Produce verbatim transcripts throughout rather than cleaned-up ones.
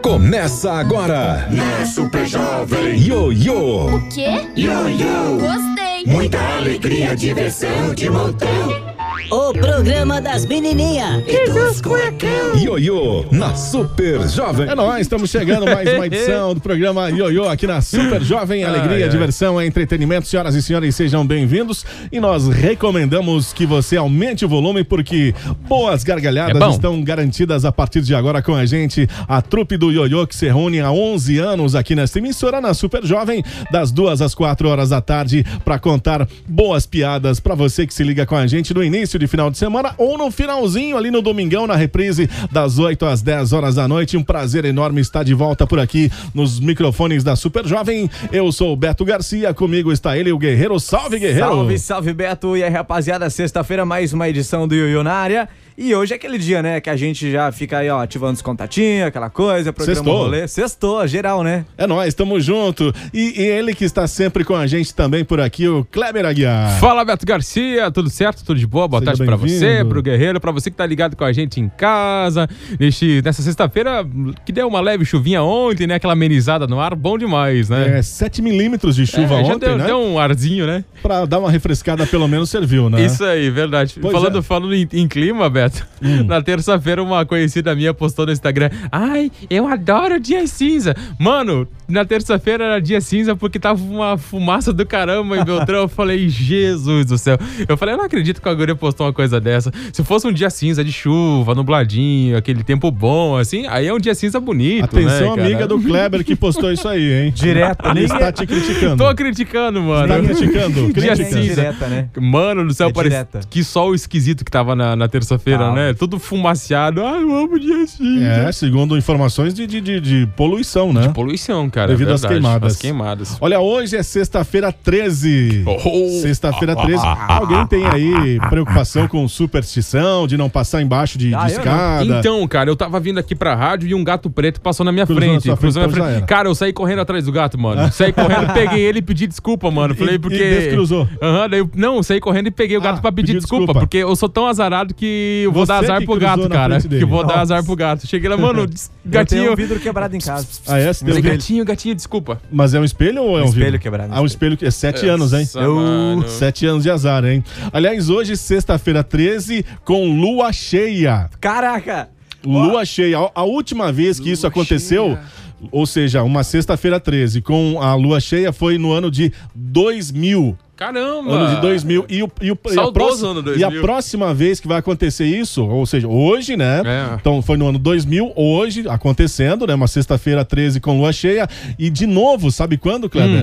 Começa agora. Na Super Jovem. Ioiô. O quê? Ioiô. Gostei. Muita alegria, diversão de montão. O programa das menininhas E dos cuecão. Ioiô na Super Jovem. É nóis, estamos chegando mais uma edição do programa Ioiô aqui na Super Jovem. Alegria, ai, diversão, ai. entretenimento. Senhoras e senhores, sejam bem-vindos. E nós recomendamos que você aumente o volume porque boas gargalhadas é estão garantidas a partir de agora com a gente. A trupe do Ioiô que se reúne há onze anos aqui nesta emissora na Super Jovem, das duas às quatro horas da tarde, para contar boas piadas para você que se liga com a gente no início de final de semana ou no finalzinho ali no domingão, na reprise das oito às dez horas da noite. Um prazer enorme estar de volta por aqui nos microfones da Super Jovem. Eu sou o Beto Garcia, comigo está ele, o Guerreiro. Salve, Guerreiro! Salve, salve, Beto! E aí, rapaziada, sexta-feira mais uma edição do Ioiô na área. E hoje é aquele dia, né, que a gente já fica aí, ó, ativando os contatinhos, aquela coisa, programa Sextou. rolê. Sextou, geral, né? É nóis, tamo junto. E, e ele que está sempre com a gente também por aqui, o Kleber Aguiar. Fala, Beto Garcia, tudo certo? Tudo de boa? Boa Seja tarde pra bem-vindo. você, pro Guerreiro, pra você que tá ligado com a gente em casa. Neste, nessa sexta-feira, que deu uma leve chuvinha ontem, né? Aquela amenizada no ar, bom demais, né? É, sete milímetros de chuva É, já ontem, deu, né? deu um arzinho, né? Pra dar uma refrescada pelo menos serviu, né? Isso aí, verdade. Pois falando é. falando em, em clima, Beto, Hum. na terça-feira uma conhecida minha postou no Instagram: ai, eu adoro dia cinza. Mano, na terça-feira era dia cinza porque tava uma fumaça do caramba em Beltrão. Eu falei, Jesus do céu. Eu falei, eu não acredito que a guria postou uma coisa dessa. Se fosse um dia cinza de chuva, nubladinho, aquele tempo bom, assim, aí é um dia cinza bonito, Atenção, né, cara? amiga do Kleber que postou isso aí, hein? Direto. Ele está te criticando. Tô criticando, mano. Está criticando? Dia Critica. cinza. Direta, né? Mano do céu, É parece direta. que sol esquisito que tava na, na terça-feira, Ah, né? Tudo fumaciado. Ai, eu amo dia cinza. É, segundo informações de, de, de, de poluição, né? Poluição, cara. Devido é às verdade. queimadas. Às queimadas. Olha, hoje é sexta-feira treze. Oh. Sexta-feira treze. Alguém tem aí preocupação com superstição, de não passar embaixo de, Ah, de eu não. escada? Então, cara, eu tava vindo aqui pra rádio e um gato preto passou na minha Cruzou na frente. sua frente, cruzou na então já frente. era. Cara, eu saí correndo atrás do gato, mano. Saí correndo, peguei ele e pedi desculpa, mano. Falei E- porque. e descruzou. Aham, daí eu... Não, eu saí correndo e peguei o gato Ah, pra pedir pediu desculpa, desculpa. porque eu sou tão azarado que eu vou Você dar azar que pro cruzou gato, na cara. frente dele. Que vou dar Nossa. azar pro gato. Cheguei lá, mano, des- Eu tenho gatinho. um vidro quebrado em casa. Ah, é? Você tem um Mas vidro? gatinho, gatinho, desculpa. Mas é um espelho ou é um, Um espelho vidro? quebrado, um Ah, um espelho. espelho que é sete anos, hein? Nossa, mano. Sete anos de azar, hein? Aliás, hoje, sexta-feira treze, com lua cheia. Caraca! Lua cheia. A, a última vez que isso aconteceu, cheia. ou seja, uma sexta-feira treze com a lua cheia, foi no ano de dois mil. Caramba! Ano de dois mil. E, o, e, o, e, a Saudoso próxima, ano dois e a mil. próxima vez que vai acontecer isso, ou seja, hoje, né? É. Então foi no ano dois mil, hoje acontecendo, né? Uma sexta-feira treze com lua cheia. E de novo, sabe quando, Kleber? Hum.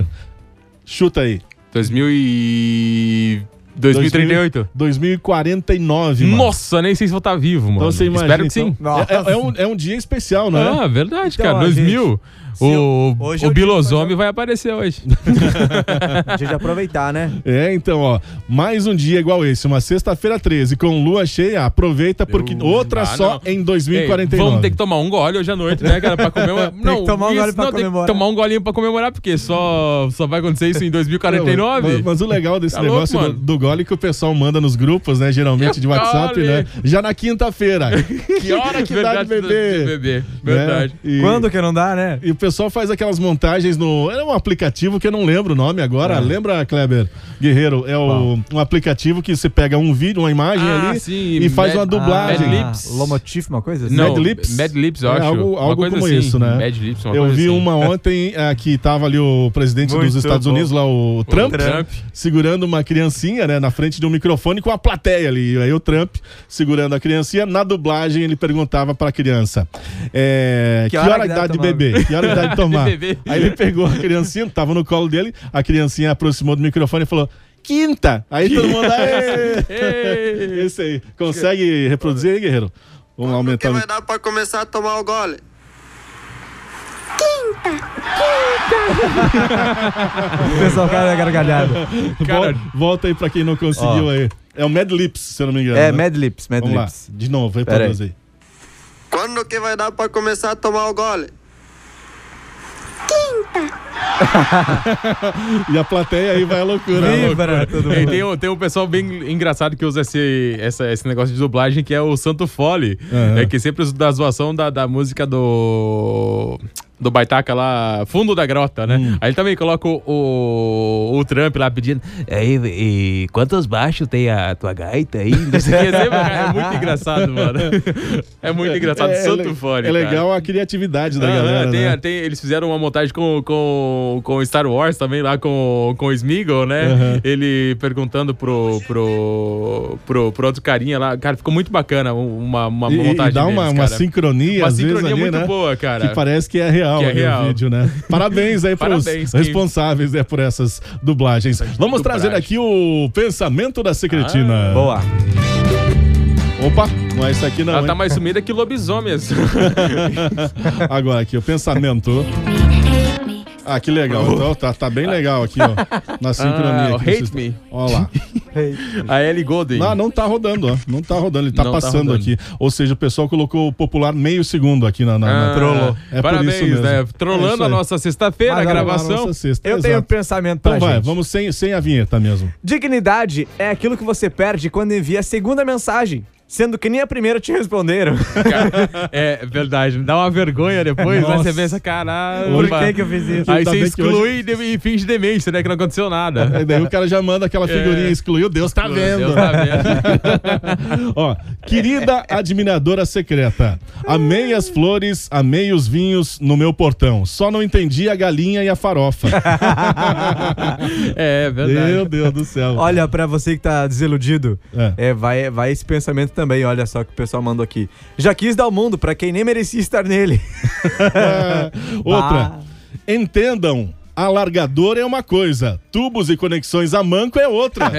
Chuta aí. dois mil e... dois mil e trinta e oito. dois mil e quarenta e nove, mano. Nossa, nem sei se vou estar vivo, mano. Então você imagina. Espero que sim. então, é, é um, é um dia especial, não é? Ah, verdade, Então, cara. ó, dois mil. gente, se O, eu- hoje é o o dia que Bilosome vai- vai aparecer hoje. Dia de aproveitar, né? É, então, ó, mais um dia igual esse, uma sexta-feira treze com lua cheia, aproveita porque Eu- outra Ah, só não. em dois mil e Ei, quarenta e nove. vamos ter que tomar um gole hoje à noite, né, cara, pra comemorar. Tem que tomar um gole pra não, tem comemorar. que tomar um golinho pra comemorar, porque só, só vai acontecer isso em dois mil e quarenta e nove. Mas, mas o legal desse Tá negócio louco, do, mano? do gole que o pessoal manda nos grupos, né, geralmente Que de WhatsApp, gole! né, já na quinta-feira. Que hora que dá de Verdade, beber? de beber. Né? Verdade. E- Quando que não dá, né? E o pessoal faz aquelas montagens no... É um aplicativo que eu não lembro o nome agora. É. Lembra, Kleber Guerreiro? É o, um aplicativo que você pega um vídeo, uma imagem Ah, ali sim, e faz Mad- uma dublagem. Mad Lips. Lomotif, uma coisa assim? Não, Mad Lips? Mad Lips, eu É acho. algo- Uma algo coisa como assim. isso, né? Mad Lips, uma Eu coisa vi assim. uma ontem é, que tava ali o presidente Muito dos Estados bom. Unidos, lá o Trump, Trump. segurando uma criancinha, né, na frente de um microfone com a plateia ali. E aí o Trump segurando a criancinha, na dublagem ele perguntava pra criança: é, que, hora, que dá de tomar? beber? Que hora que dá de tomar? De beber. Aí ele pegou a criancinha, tava no colo dele, a criancinha aproximou do microfone e falou: quinta! Aí todo mundo, "Aê!" Ei. Esse aí. Consegue reproduzir aí, guerreiro? Vamos aumentar. Que o- vai dar pra começar a tomar o gole? O pessoal cai na gargalhada. Cara- Vol- Volta aí pra quem não conseguiu Ó. aí. É o Mad Lips, se eu não me engano. É, né? Mad Lips, Mad Vamos Lips. lá, de novo, Pera reproduz aí. Quando que vai dar pra começar a tomar o gole? canta. E a plateia aí vai à loucura. Vibra, todo É, mundo. tem, um, tem um pessoal bem engraçado que usa esse, essa, esse negócio de dublagem, que é o Santo Fole. Uhum. É que sempre usa da zoação da, da música do... do Baitaca lá, Fundo da Grota, né? Hum. Aí ele também coloca o, o, o Trump lá pedindo, "Ei, e quantos baixos tem a tua gaita aí?" Não sei o que, é, sempre- é muito engraçado, mano. É muito engraçado, É, Santo é, Fole, É cara. legal a criatividade da Ah, galera, tem, né? tem- eles fizeram uma montagem com, com, com Star Wars também, lá com, com o Smeagol, né? Uhum. Ele perguntando pro, pro, pro, pro outro carinha lá. Cara, ficou muito bacana uma, uma E, montagem e dá uma, deles, uma cara. sincronia, Uma às vezes, sincronia ali, muito né? boa, cara. Que parece que é real, Que é ali real. o vídeo, né? Parabéns aí pros Parabéns, quem- responsáveis né, por essas dublagens. Vamos trazer dublagem. aqui o pensamento da secretina. Ah, Boa. Opa, não é isso aqui não, Ela hein? tá mais sumida que lobisomem. assim. Agora aqui, o pensamento. Ah, que legal. Então, tá, tá bem legal aqui, ó. Na sincronia. Ah, o aqui, Hate vocês- Me. Ó lá. A Ellie Golden. Não, não tá rodando, ó. Não tá rodando, ele tá Não tá passando rodando. aqui. Ou seja, o pessoal colocou o popular meio segundo aqui na. na, na- Ah, Trollou. É por parabéns, isso mesmo. né? É Trolando isso a aí. nossa sexta-feira, a Mas olha lá, gravação. Nossa sexta, Eu tenho um exato. pensamento pra Então vai, gente. vamos sem, sem a vinheta mesmo. Dignidade é aquilo que você perde quando envia a segunda mensagem, sendo que nem a primeira te responderam. Cara, é verdade, dá uma vergonha depois, né? Nossa. Você pensa, caralho. Por que que eu fiz isso? Aí Ainda você bem que exclui hoje- e de- e finge demência, né? Que não aconteceu nada. Aí daí o cara já manda aquela figurinha, É. excluiu, Deus tá vendo. Deus tá vendo. Ó, querida admiradora secreta, amei as flores, amei os vinhos no meu portão. Só não entendi a galinha e a farofa. É, verdade. Meu Deus do céu. Olha, pra você que tá desiludido, É. é, vai, vai esse pensamento também. Olha só que o pessoal mandou aqui. Já quis dar o mundo pra quem nem merecia estar nele. Outra. Ah. Entendam, alargador é uma coisa, tubos e conexões a manco é outra.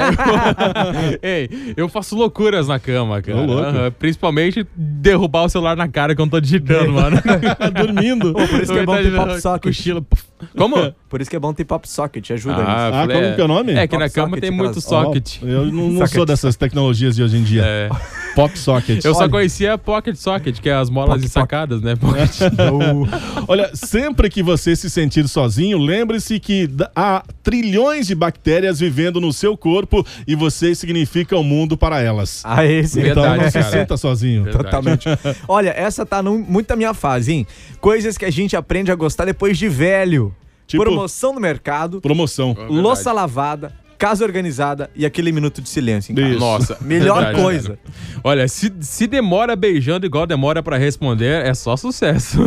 Ei, eu faço loucuras na cama, cara. Ô, louco. Aham, principalmente derrubar o celular na cara quando tô digitando, mano. Dormindo. Pô, por isso que é bom ter pop socket. Cochilo. Como? Por isso que é bom ter pop socket, ajuda Ah, Ah, falei, como que é o nome? É que Pop na cama socket, tem muito aquelas- socket. Ó, eu não, não Socket. sou dessas tecnologias de hoje em dia. É. Pop socket. Eu só Olha, conhecia pocket socket, que é as molas Poc, e poc. sacadas, né? Pocket. Olha, sempre que você se sentir sozinho, lembre-se que d- há trilhões de bactérias vivendo no seu corpo e você significa o mundo para elas. Ah, esse. Então Verdade, não se cara. sinta sozinho. Verdade. Totalmente. Olha, essa tá no, muito na minha fase, hein? Coisas que a gente aprende a gostar depois de velho. Tipo- Promoção no mercado, Promoção. Verdade. louça lavada, casa organizada e aquele minuto de silêncio em casa. Isso. Nossa, Melhor verdade, coisa. cara. Olha, se, se demora beijando igual demora pra responder, é só sucesso.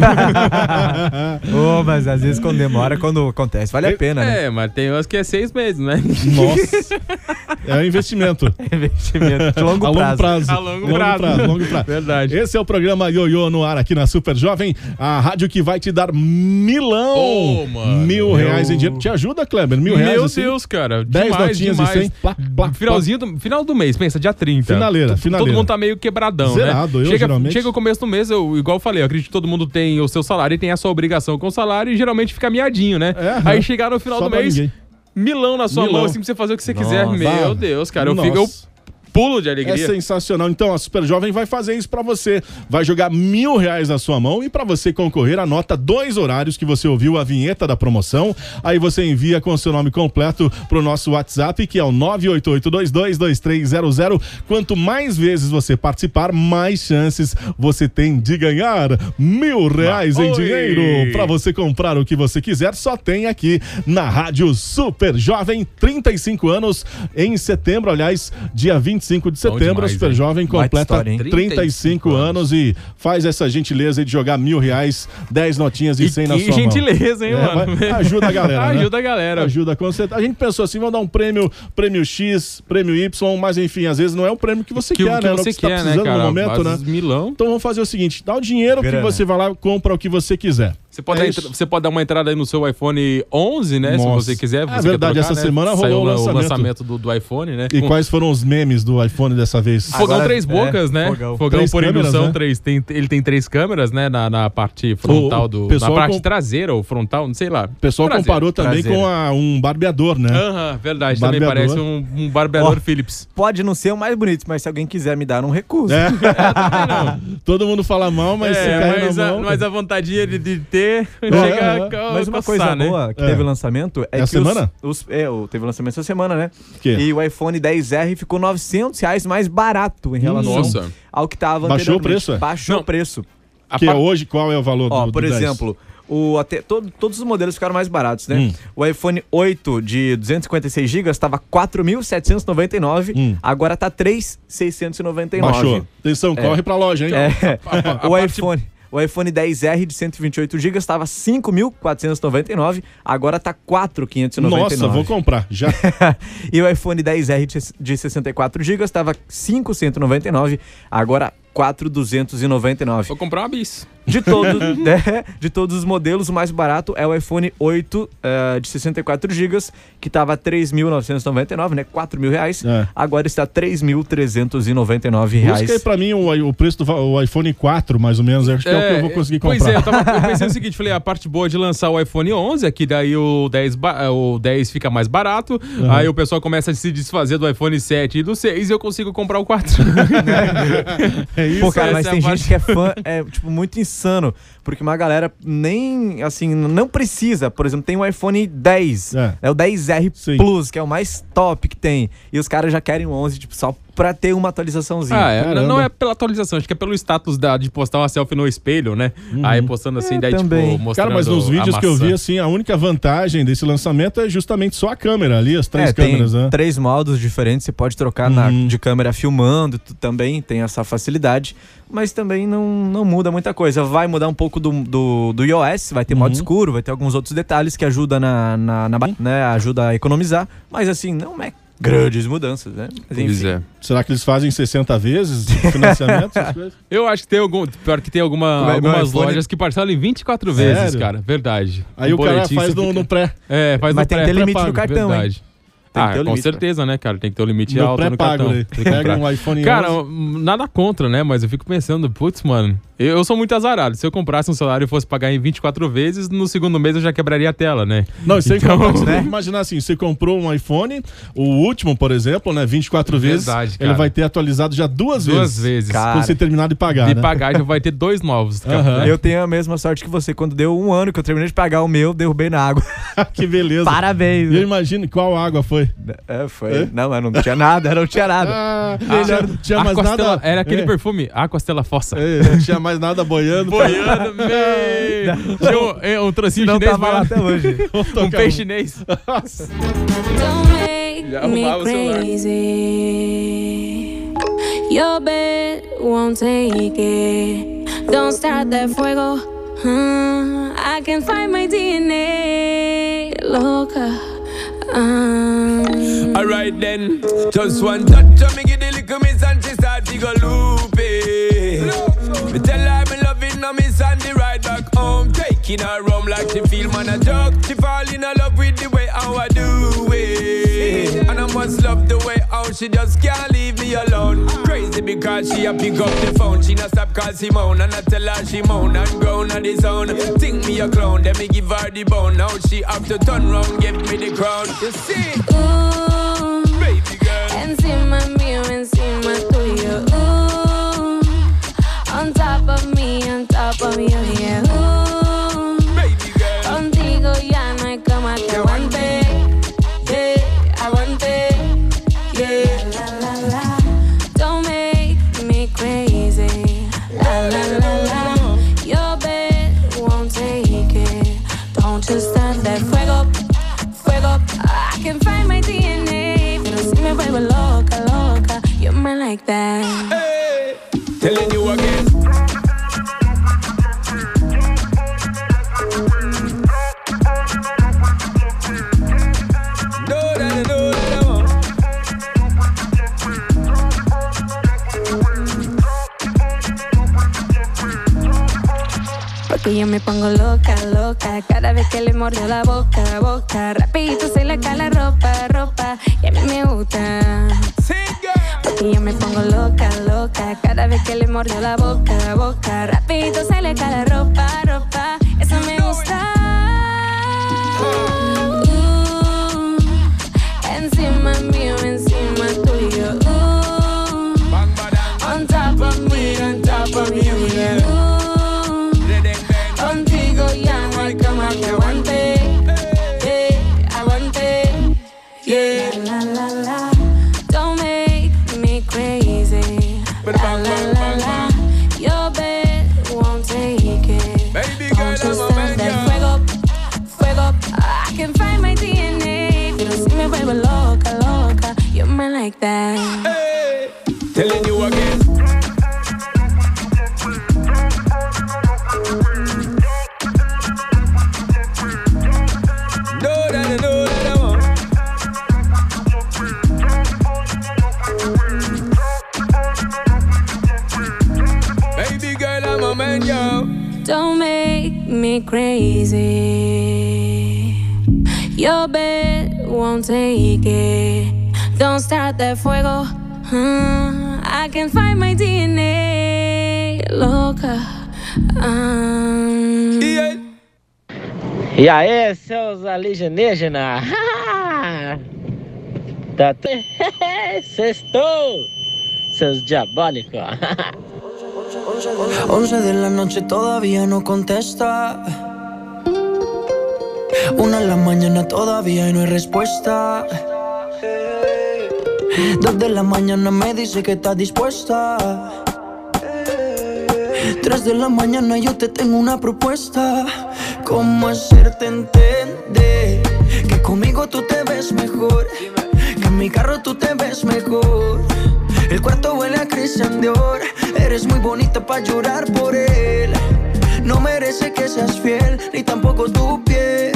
Ô, mas às vezes quando demora, quando acontece, vale a pena, né? É, mas tem umas que é seis meses, né? Nossa. É um investimento. Investimento de longo a longo prazo. prazo. A longo prazo. longo prazo. Verdade. Esse é o programa Ioiô no ar aqui na Super Jovem, a rádio que vai te dar milão. Ô, mano. Mil reais em dinheiro. Te ajuda, Kleber? Mil reais Meu assim? Deus, cara. Dez demais, notinhas demais. de cem. Plá, plá, Finalzinho do, final do mês, pensa, dia trinta. Finaleira, T- finaleira. Todo mundo tá meio quebradão, Zerado, né? eu, chega, geralmente. chega o começo do mês, eu, igual eu falei, eu acredito que todo mundo tem o seu salário e tem a sua obrigação com o salário e geralmente fica miadinho, né? É, aham. Aí chegar no final Só do pra mês, ninguém. milão na sua Milão. mão, assim, pra você fazer o que você Nossa. quiser. Meu Bah. Deus, cara, eu, Nossa. fico, eu pulo de É alegria. sensacional. Então, a Super Jovem vai fazer isso pra você. Vai jogar mil reais na sua mão e pra você concorrer, anota dois horários que você ouviu a vinheta da promoção. Aí você envia com o seu nome completo pro nosso WhatsApp, que é o nove oito oito dois dois dois três zero zero. Quanto mais vezes você participar, mais chances você tem de ganhar mil reais em Oi. dinheiro. Pra você comprar o que você quiser, só tem aqui na Rádio Super Jovem. trinta e cinco anos em setembro, aliás, dia vinte e cinco de setembro, demais, a Super hein? Jovem Baita completa história, hein? trinta e cinco anos e faz essa gentileza aí de jogar mil reais, dez notinhas de E cem na que sua mão. gentileza, hein, É, mano? vai- ajuda a galera, né? Ajuda a galera. Ajuda com certeza. A gente pensou assim, vamos dar um prêmio, prêmio X, prêmio Y, mas enfim, às vezes não é o prêmio que você Que, quer, que né? Não você que você tá quer, né, precisando cara? no momento, Mas né? milão. Então vamos fazer o seguinte, dá o dinheiro que Grana. você vai lá e compra o que você quiser. Você pode, É dar isso. entra- você pode dar uma entrada aí no seu iPhone onze, né? Nossa. Se você quiser. É Você quer verdade, trocar, essa né? semana rolou Saiu o lançamento. lançamento do, do iPhone, né? E Com- quais foram os memes do iPhone dessa vez? Fogão Agora- três bocas, é, né? fogão. Fogão Três por câmeras, indução, né? três. Tem, ele tem três câmeras, né? Na, na parte frontal O do. Na pessoal parte com- traseira ou frontal, não sei lá. O pessoal Traseira. comparou também Traseira. com a- um barbeador, né? Aham, verdade. Também Barbeador. parece um, um barbeador Ó. Philips. Pode não ser o mais bonito, mas se alguém quiser me dar, um recuso. É. Todo mundo fala mal, mas se É, cair mas, na a, mão... mas a vontade de, de ter perder, É, chega é. a Mas uma coçar, coisa né? boa que É. teve lançamento é Essa que os- semana? Os, é, o- teve lançamento essa semana, né? Que? E o iPhone dez R ficou novecentos reais mais barato em relação Nossa. ao que estava Baixou o anteriormente. preço, é? Baixou Não. o preço. A Que par- hoje, qual é o valor Ó, do, por do dez? exemplo, o, até, todo- todos os modelos ficaram mais baratos, né? Hum. O iPhone oito de duzentos e cinquenta e seis gigas estava quatro mil setecentos e noventa e nove, Hum. agora tá três mil seiscentos e noventa e nove. Baixou. Atenção, corre pra loja, hein? É. a o parte- iPhone, o iPhone dez R de cento e vinte e oito gigas estava cinco mil quatrocentos e noventa e nove, agora tá quatro mil quinhentos e noventa e nove. Nossa, vou comprar. Já. E o iPhone dez R de de sessenta e quatro gigas estava cinco mil cento e noventa e nove, agora quatro mil duzentos e noventa e nove. Vou comprar uma bis. De, todo, né, de todos os modelos, o mais barato é o iPhone oito eh, de sessenta e quatro gigas, que estava três mil novecentos e noventa e nove, né? quatro mil reais. É. Agora está três mil trezentos e noventa e nove reais. Busca aí pra mim o, o preço do va- o iPhone quatro, mais ou menos. Acho que é, o que eu vou conseguir comprar. Pois é, eu, tava, eu pensei o seguinte, falei, a parte boa de lançar o iPhone onze é que daí o dez, ba- o dez fica mais barato, Uhum. aí o pessoal começa a se desfazer do iPhone sete e do seis e eu consigo comprar o quatro. É isso. Pô, cara, mas essa é tem a gente que é fã, é, tipo, muito insano. Porque uma galera nem, assim, não precisa. Por exemplo, tem o iPhone dez, É. é, o dez R Sim. Plus, que é o mais top que tem. E os caras já querem o onze, tipo, só pra ter uma atualizaçãozinha. Ah, é, Caramba. não é pela atualização, acho que é pelo status da, de postar uma selfie no espelho, né? Aí postando assim, É, daí também. tipo, mostrando Cara, mas nos a vídeos que eu maçã. vi, assim, a única vantagem desse lançamento é justamente só a câmera ali, as três É, câmeras, tem né? três modos diferentes, você pode trocar na, Uhum. de câmera filmando, tu também tem essa facilidade, mas também não, não muda muita coisa. Vai mudar um pouco do, do, do iOS, vai ter Uhum. modo escuro, vai ter alguns outros detalhes que ajudam na, na, na ba- né, ajuda a economizar, mas assim, não é grandes mudanças, né? Mas, Pois enfim. é. Será que eles fazem sessenta vezes de financiamento? essas coisas? Eu acho que tem algum. Pior que tem alguma, Como é, meu algumas iPhone- lojas que parcelam em vinte e quatro vezes, Sério? cara. Verdade. Aí Um o cara boletim faz você no, fica- no pré. É, faz Mas no tem que pré. ter limite no pré-pago, cartão, hein? verdade. Tem que Ah, ter o com limite, certeza, né, cara? Tem que ter o limite No alto no pré-pago, cartão. né? Tem que Pega comprar. um iPhone Cara, onze. nada contra, né? Mas eu fico pensando, putz, mano, eu, eu sou muito azarado. Se eu comprasse um celular e fosse pagar em vinte e quatro vezes, no segundo mês eu já quebraria a tela, né? Não, sem Então, contar que você né? tem que imaginar assim, você comprou um iPhone, o último, por exemplo, né, vinte e quatro vezes, Verdade, ele cara. vai ter atualizado já duas, Duas vezes. vezes. Cara, Quando você terminar de pagar, De né? pagar já vai ter dois novos. cara. Aham. Eu tenho a mesma sorte que você. Quando deu um ano que eu terminei de pagar o meu, derrubei na água. Que beleza. Parabéns. E eu imagino qual água foi. É, foi. É? Não, mas não tinha nada, não tinha nada. Ah, Melhor- não tinha mais Aquastela- nada. Era aquele é, perfume, Aquastela Fossa. é, não tinha mais nada boiando. Boiando, meio. Tinha um, é, um trocinho Não chinês tava lá boiando. até hoje. Um peixe chinês. Don't make Já me arrumava o celular. crazy. Your bed won't take it. Don't start that fuego. Hmm, I can find my D N A. Loca. Um, Alright then, just one touch of me, give the little miss and she start to go loopy. Me tell her me loving her miss and the ride back home, taking her home like she feel man a joke. She fall in love with the way how I do it, and I must love the way how she just can't leave me alone. Crazy because she a pick up the phone, she not stop call Simone, and I tell her she moan and groan on the zone. Think me a clown, then me give her the bone. Now she have to turn round, give me the crown. You see, ooh, baby girl. encima mío, encima tuyo. Ooh, on top of me, on top of you, yeah. Ooh, Baby girl, contigo ya no hay cama que aguante. Yeah, aguante. Yeah, la la la. Don't make me crazy. La la la la. Your bed won't take it. Don't you start that fuego, fuego. I can find my D N A. Pero si me vuelvo loca, loca. You're mine like that. hey, telling you again. Do that, do that, do Porque yo me pongo loca, loca. Cada vez que le mordió la boca, boca. Rapidito se le cae la ropa, ropa. Y a mí me gusta. Sing, girl. Porque yo me pongo loca, loca. Cada vez que le mordió la boca, boca. Rapidito se le cae la ropa, ropa. Eso me gusta. Uh, encima mío, encima tuyo. Uh, Bang, badang, on top of me, on top of you, yeah. Uh, redeng, bang. contigo ya make me crazy. Your bed won't take it. Don't start that fuego. Uh, I can find my D N A. Loca. Um... E aí, seus alienígenas? Tá t... Sextou, seus diabólicos. Once de la noche todavía no contesta. Una en la mañana todavía y no hay respuesta. Dos de la mañana me dice que está dispuesta. Tres de la mañana yo te tengo una propuesta. ¿Cómo hacerte entender que conmigo tú te ves mejor? Que en mi carro tú te ves mejor. El cuarto huele a Christian Dior. Eres muy bonita pa' llorar por él. No merece que seas fiel, ni tampoco tu piel.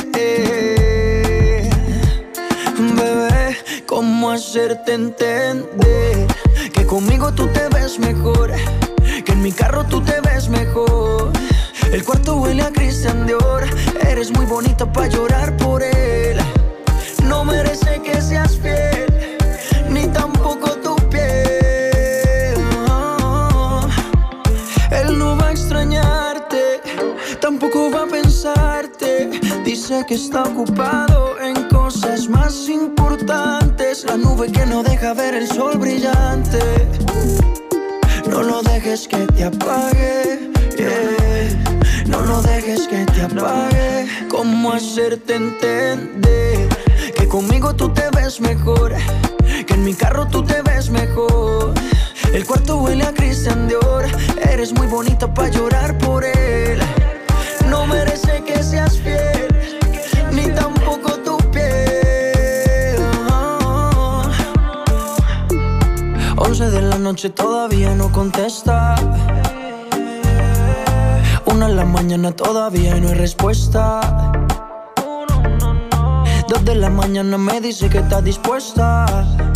Bebé, ¿cómo hacerte entender que conmigo tú te ves mejor? Que en mi carro tú te ves mejor. El cuarto huele a Christian Dior. Eres muy bonita pa' llorar por él. No merece que seas fiel, ni tampoco tu piel. Oh, él no va a extrañarte, tampoco va a pensarte. Dice que está ocupado en cosas más importantes. La nube que no deja ver el sol brillante. No lo dejes que te apague, yeah. No lo dejes que te apague. ¿Cómo hacerte entender que conmigo tú te ves mejor? Que en mi carro tú te ves mejor. El cuarto huele a Christian Dior. Eres muy bonita pa' llorar por él. No merece que seas fiel, ni tampoco tu piel. Oh. Once de la noche todavía no contesta. Una en la mañana todavía no hay respuesta. Dos de la mañana me dice que está dispuesta.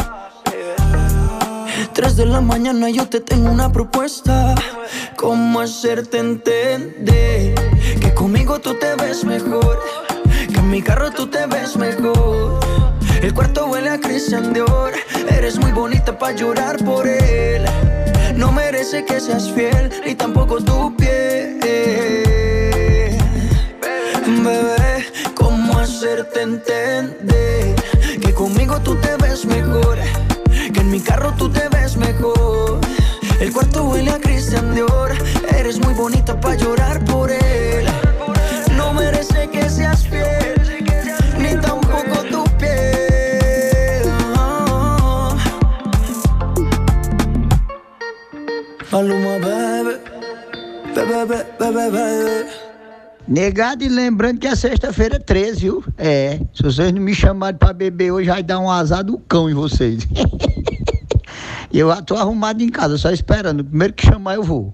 Tres de la mañana yo te tengo una propuesta. ¿Cómo hacerte entender que conmigo tú te ves mejor? Que en mi carro tú te ves mejor. El cuarto huele a Christian Dior. Eres muy bonita pa' llorar por él. No merece que seas fiel, ni tampoco tu piel. Bebé, ¿cómo hacerte entender que conmigo tú te ves mejor? Que en mi carro tú te ves mejor. El cuarto huele a Christian Dior. Eres muy bonita pa' llorar por él. No merece que seas fiel, ni tampoco tu piel. Oh. Maluma, bebê, bebê, bebê, bebê. Negado, e lembrando que a sexta-feira é treze, viu? É, se vocês não me chamarem pra beber hoje, vai dar um azar do cão em vocês. E eu tô arrumado em casa, só esperando. Primeiro que chamar, eu vou.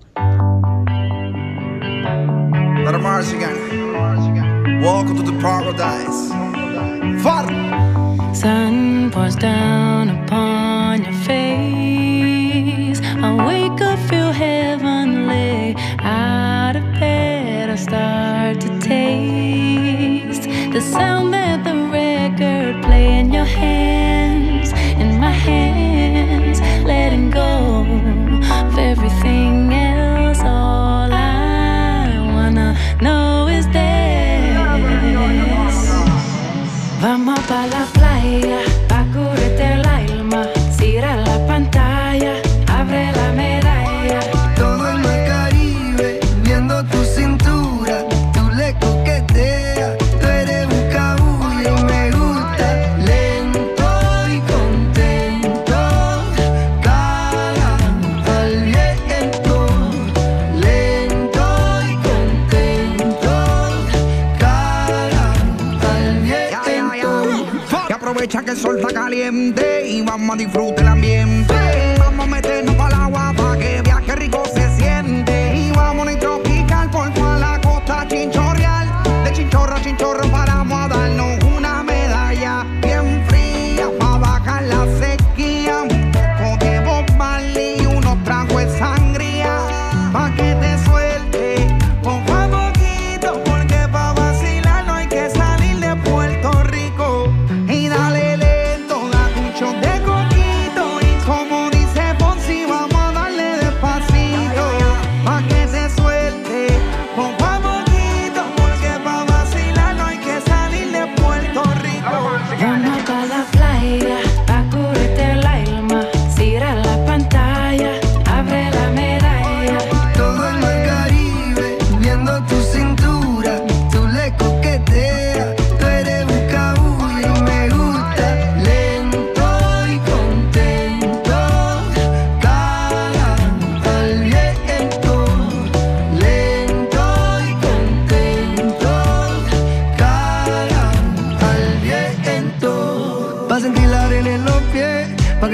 Let a Mars again. Welcome to the paradise. Far. Sun pours down upon your face. I wake up, feel heavenly. Out of bed, I start to taste the sound that the record play in your hands, in my hands, letting go of everything else. All I wanna know is this. Vamos pa' la playa, pa' curarte el alma. Cierra la pantalla, abre la medalla. Todo el mar Caribe, viendo tu cintura. Tú le coqueteas, tú eres un cabullo. Me gusta lento y contento. Cara al viento. Lento y contento. Cara al viento. Y aprovecha que el sol está caliente y vamos a disfrutar el ambiente. Vamos a meternos para el agua para que viaje rico se siente. Y vamos a tropical por toda la costa chinchorreal. De chinchorro a chinchorro paramos a darnos una medalla bien fría para bajar la sequía. Un poco de Bob Marley y unos tragos de sangría pa' que te suelte poco a poquito.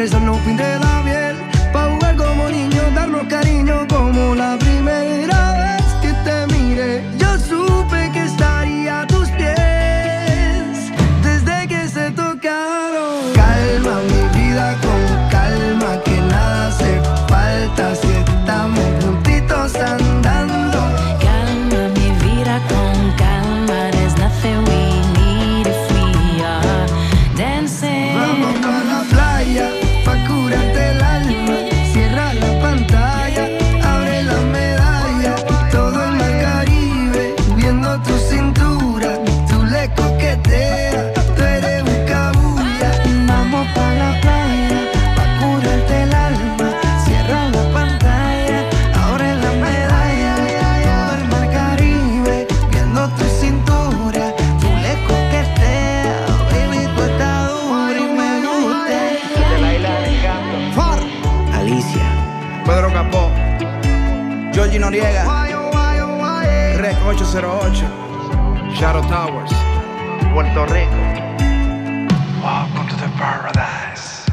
que el sol nos pinte la piel, pa' jugar como niños, darnos cariño como la primera vez que te miré. Yo supe que estaría a tus pies desde que se tocaron. Calma mi vida con calma, que nada hace falta si estamos juntitos andando. Calma mi vida con calma. There's nothing we need if we are dancing. Vamos pa' la playa, pa' curarte el alma. Cierra la pantalla, abre la medalla. Todo el mar Caribe, viendo tu cintura. Tú le coqueteas, tú eres un cabulla. Vamos pa' la playa, pa' curarte el alma. Cierra la pantalla, abre la medalla. Todo el mar Caribe, viendo tu cintura. Tú le coqueteas, baby, tú estás dura y me gusta. De la isla de Encanto. Far. Alicia, Pedro Capó, Georgie Noriega, Rec ocho cero ocho, Shadow Towers, Puerto Rico. Welcome to the paradise.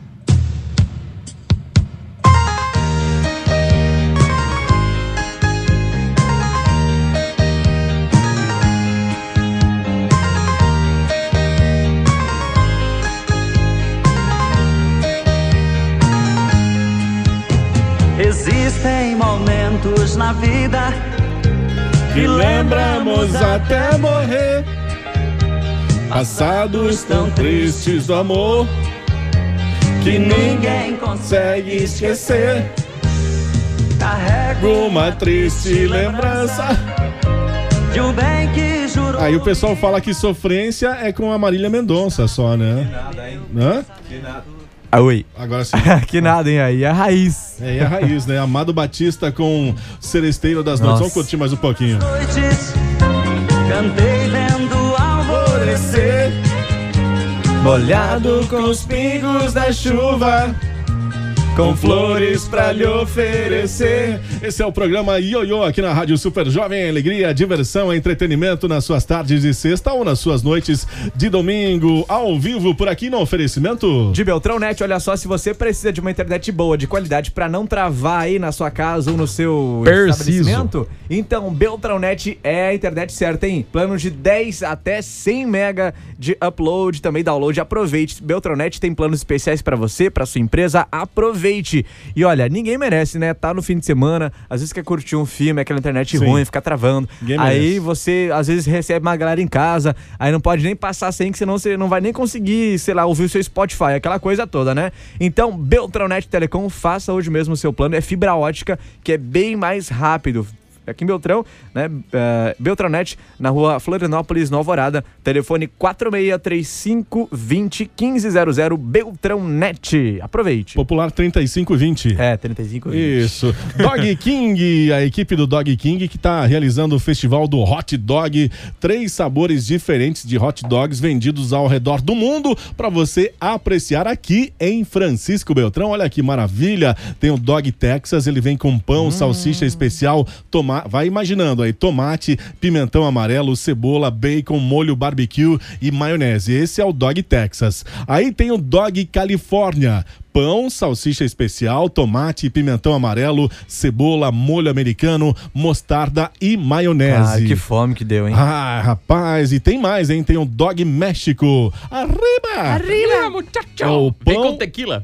Existem momentos na vida que lembramos até morrer, passados tão tristes do amor que ninguém consegue esquecer. Carrego Uma triste lembrança. de um bem que jurou. Aí o pessoal fala que sofrência é com a Marília Mendonça só, né? Nada, hein? Hã? Que nada. Ah, oi. Agora sim. Que nada, hein? Aí é a raiz. É, e a raiz, né? Amado Batista com Seresteiro das Noites. Nossa. Vamos curtir mais um pouquinho. Noites, cantei vendo alvorecer. Molhado com os pingos da chuva, com flores pra lhe oferecer. Esse é o programa Ioiô aqui na Rádio Super Jovem. Alegria, diversão, entretenimento nas suas tardes de sexta ou nas suas noites de domingo. Ao vivo por aqui no oferecimento De Beltrão Net, olha só, se você precisa de uma internet boa, de qualidade, pra não travar aí na sua casa ou no seu Preciso. estabelecimento, então Beltrão Net é a internet certa, hein? Plano de dez até cem mega de upload, também download. Aproveite. Beltrão Net tem planos especiais pra você, pra sua empresa. Aproveite. E olha, ninguém merece, né? Tá no fim de semana, às vezes quer curtir um filme, aquela internet Sim. ruim, fica travando. Ninguém Aí merece. você, às vezes, recebe uma galera em casa, aí não pode nem passar sem, que senão você não vai nem conseguir, sei lá, ouvir o seu Spotify, aquela coisa toda, né? Então, Beltrão Net Telecom, faça hoje mesmo o seu plano. É fibra ótica, que é bem mais rápido. Aqui em Beltrão, né? Uh, Beltrão Net, na rua Florianópolis, Nova Alvorada. Telefone quatro seis três cinco, dois zero, um cinco zero zero, Beltrão Net. Aproveite. Popular trinta e cinco vinte. É, trinta e cinco vinte. Isso. Dog King, a equipe do Dog King que está realizando o festival do Hot Dog. Três sabores diferentes de hot dogs vendidos ao redor do mundo para você apreciar aqui em Francisco Beltrão. Olha que maravilha. Tem o Dog Texas, ele vem com pão, hum. salsicha especial, tomate. Vai imaginando aí, tomate, pimentão amarelo, cebola, bacon, molho barbecue e maionese. Esse é o Dog Texas. Aí tem o Dog Califórnia. Pão, salsicha especial, tomate, pimentão amarelo, cebola, molho americano, mostarda e maionese. Ah, que fome que deu, hein? Ah, rapaz, e tem mais, hein? Tem o Dog México. Arriba! Arriba, muchacho! O Vem pão... com tequila.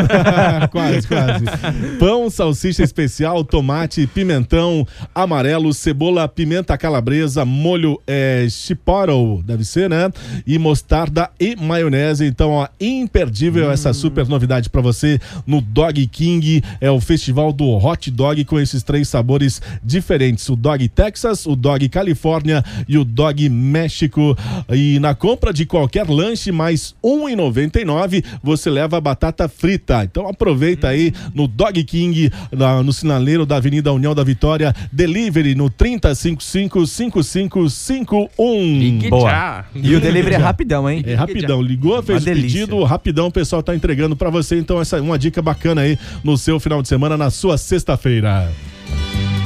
quase, quase. Pão, salsicha especial, tomate, pimentão amarelo, cebola, pimenta calabresa, molho é, chipotle, deve ser, né? E mostarda e maionese. Então, ó, imperdível hum. essa super novidade pra você no Dog King. É o festival do hot dog com esses três sabores diferentes: o Dog Texas, o Dog Califórnia e o Dog México. E na compra de qualquer lanche mais um real e noventa e nove centavos você leva a batata frita. Então aproveita aí no Dog King, na, no sinaleiro da Avenida União da Vitória. Delivery no trinta, cinquenta e cinco, cinquenta e cinco, cinquenta e um. Boa. E o delivery é rapidão, hein? É rapidão. Ligou, fez o pedido, rapidão o pessoal tá entregando pra você. Então essa é uma dica bacana aí no seu final de semana, na sua sexta-feira.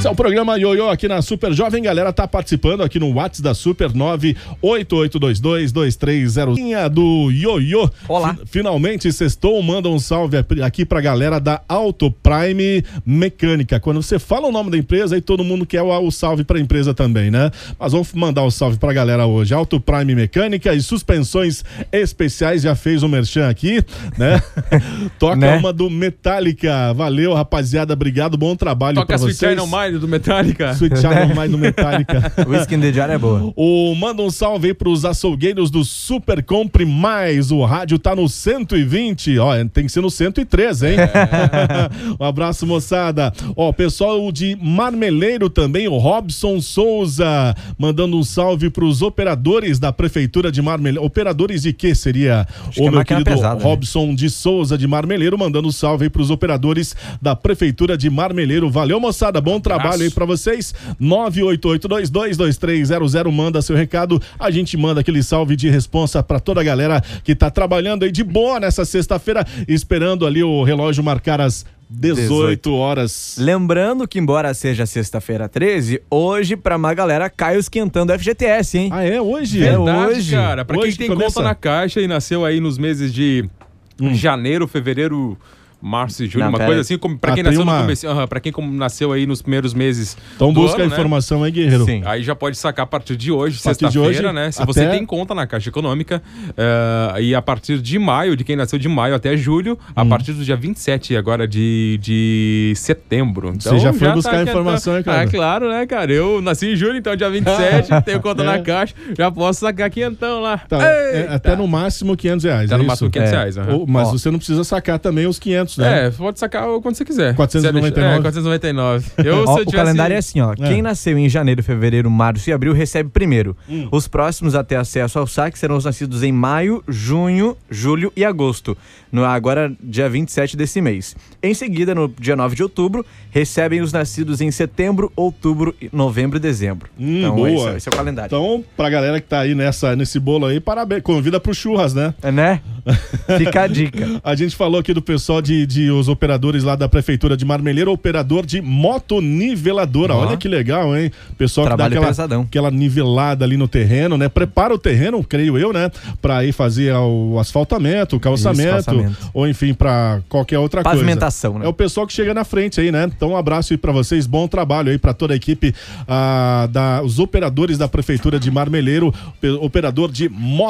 Esse é o programa Ioiô aqui na Super Jovem. Galera, tá participando aqui no WhatsApp da Super nove oito oito dois dois dois três zero zero do Ioiô. Olá. Finalmente sextou, manda um salve aqui pra galera da Auto Prime Mecânica. Quando você fala o nome da empresa, aí todo mundo quer o, o salve pra empresa também, né? Mas vamos mandar o um salve pra galera hoje. Auto Prime Mecânica e suspensões especiais, já fez o merchan aqui, né? Toca Né? uma do Metallica. Valeu, rapaziada, obrigado, bom trabalho Toca pra a Sweet vocês. Child Mine do Metallica. Sweet Child Mine do Metallica. Whisky in the Jar é boa. O, manda um salve aí pros açougueiros do Super Compre Mais. O rádio tá no cento e vinte. Ó, tem que ser no cento e três, hein? É. Um abraço, moçada. Ó, pessoal de Marmeleiro também, o Robson Souza, mandando um salve pros operadores da Prefeitura de Marmeleiro. Operadores de que seria? Acho O que é meu máquina querido pesada, né? Robson de Souza de Marmeleiro, mandando um salve aí pros operadores da Prefeitura de Marmeleiro. Valeu, moçada. Bom trabalho aí pra vocês. nove oito oito dois dois dois três zero zero, manda seu recado. A gente manda aquele salve de responsa pra toda a galera que tá trabalhando aí de boa nessa sexta-feira, esperando ali o relógio marcar as dezoito horas. Lembrando que, embora seja sexta-feira treze, hoje, pra uma galera, cai o esquentando F G T S, hein? Ah, é? Hoje? Verdade, é hoje. cara. Pra Hoje quem que tem começa? conta na Caixa e nasceu aí nos meses de Hum. janeiro, fevereiro, março e julho, Não, uma pera coisa aí. assim, como pra Ah, quem tem nasceu uma- no começo, aham, pra quem como nasceu aí nos primeiros meses Então do busca ano, a né? informação aí, guerreiro. Sim. Aí já pode sacar a partir de hoje, A partir de sexta-feira, hoje, né? Se até- você tem conta na Caixa Econômica, eh, e a partir de maio, de quem nasceu de maio até julho, Hum. a partir do dia vinte e sete agora de, de setembro. Então, Você já foi buscar aqui- informação, hein, cara? Ah, claro, né, cara? Eu nasci em julho, então dia vinte e sete, tenho conta É. na Caixa, já posso sacar quinhentão lá. Tá, é, até no máximo quinhentos reais. Até é no isso? máximo quinhentos É. reais, aham. Ou- mas Ó. você não precisa sacar também os quinhentos, né? É, pode sacar quando você quiser. quatrocentos e noventa e nove. É, quatrocentos e noventa e nove. Eu, Ó, se eu o tivesse... calendário é assim, ó. Quem nasceu em janeiro, fevereiro, março e abril recebe primeiro. Hum. Os próximos a ter acesso ao saque serão os nascidos em maio, junho, julho e agosto. No, agora, dia vinte e sete desse mês. Em seguida, no dia nove de outubro, recebem os nascidos em setembro, outubro, novembro e dezembro. Hum, então, boa. esse, é- esse é o calendário. Então, pra galera que tá aí nessa, nesse bolo aí, parabéns. Convida pro churras, né? É, né? Fica a dica. A gente falou aqui do pessoal de, de os operadores lá da Prefeitura de Marmeleiro, operador de motoniveladora. Ó. Olha que legal, hein? Pessoal Trabalho que dá aquela, pesadão. aquela nivelada ali no terreno, né? Prepara o terreno, creio eu, né? Pra ir fazer o asfaltamento, o calçamento, Isso, calçamento. ou enfim, pra qualquer outra coisa. Pavimentação, né? É o pessoal que chega na frente aí, né? Então, um abraço aí pra vocês, bom trabalho aí pra toda a equipe, ah, da, os operadores da Prefeitura de Marmeleiro, pe- operador de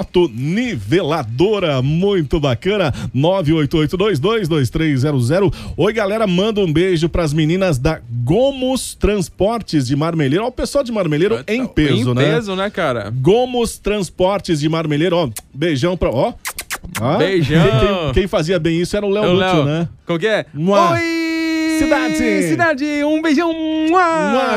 motoniveladora, muito bacana, nove oito oito dois dois dois três zero zero. Oi, galera, manda um beijo pras meninas da Gomos Transportes de Marmeleiro. Ó, o pessoal de Marmeleiro em peso, em né? peso, né, cara? Gomos Transportes de Marmeleiro, ó, beijão pra, ó. Ah, Beijão. Quem, quem- quem fazia bem isso era o Léo É o Lúcio, Léo. né? Como que é? Mua. Oi! Cidade! Cidade! Um beijão! Mua!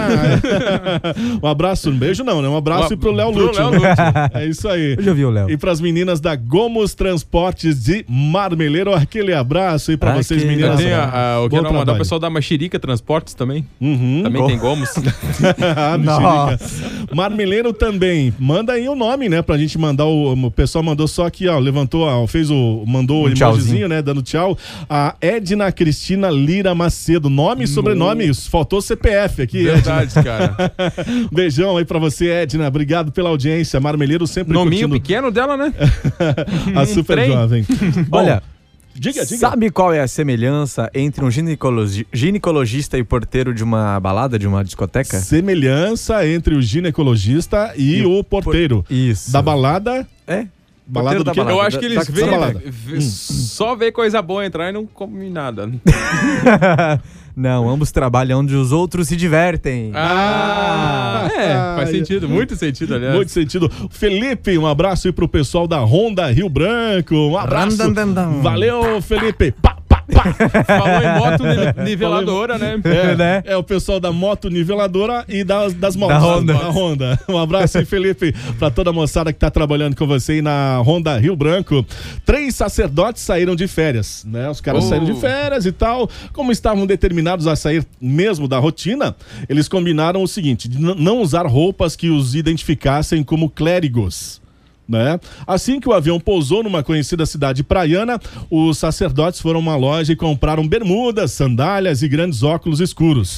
Um abraço, um beijo não, né? Um abraço Um- pro Léo pro Lúcio. Léo né? Lúcio. É isso aí. Eu já vi o Léo. E pras meninas da Gomos Transportes de Marmeleiro, aquele abraço aí pra vocês, Aquele meninas. Tem a, a, eu Bom quero mandar o trabalho. pessoal da Mexerica Transportes também. Uhum. Também Go- tem gomos. Ah, mexerica. Marmeleiro também. Manda aí o nome, né? Pra gente mandar o. O pessoal mandou só aqui, ó. Levantou, ó, fez o. Mandou o Um emojizinho, tchauzinho. né? Dando tchau. A Edna Cristina Lira Macedo. Nome e sobrenome. Faltou C P F aqui. Verdade, Edna. cara. Beijão aí pra você, Edna. Obrigado pela audiência. Marmeleiro sempre Nominho curtindo pequeno dela, né? a Um super trem. jovem. Bom, Olha, diga, diga. sabe qual é a semelhança entre um ginecologi- ginecologista e porteiro de uma balada, de uma discoteca? Semelhança entre o ginecologista e, E o porteiro. Isso. Da balada. É? Balada Porteiro do da quê? balada. Eu acho que da- eles da- veem, da balada. vê- só vê coisa boa entrar e não come nada. Não, ambos trabalham onde os outros se divertem. Ah, é, faz Ai. sentido, muito sentido, aliás. Muito sentido. Felipe, um abraço aí pro pessoal da Honda Rio Branco. Um abraço. Randandandam. Valeu, Felipe. Pá, pá, pá. Falou em moto ni- niveladora, né? É, né? é o pessoal da moto niveladora e das, das motos. Da Honda. Da Honda. Um abraço aí, Felipe, pra toda a moçada que tá trabalhando com você aí na Honda Rio Branco. Três sacerdotes saíram de férias, né? Os caras Oh. saíram de férias e tal. Como estavam determinados a sair mesmo da rotina, eles combinaram o seguinte, de n- não usar roupas que os identificassem como clérigos. Né? Assim que o avião pousou numa conhecida cidade praiana, os sacerdotes foram a uma loja e compraram bermudas, sandálias e grandes óculos escuros.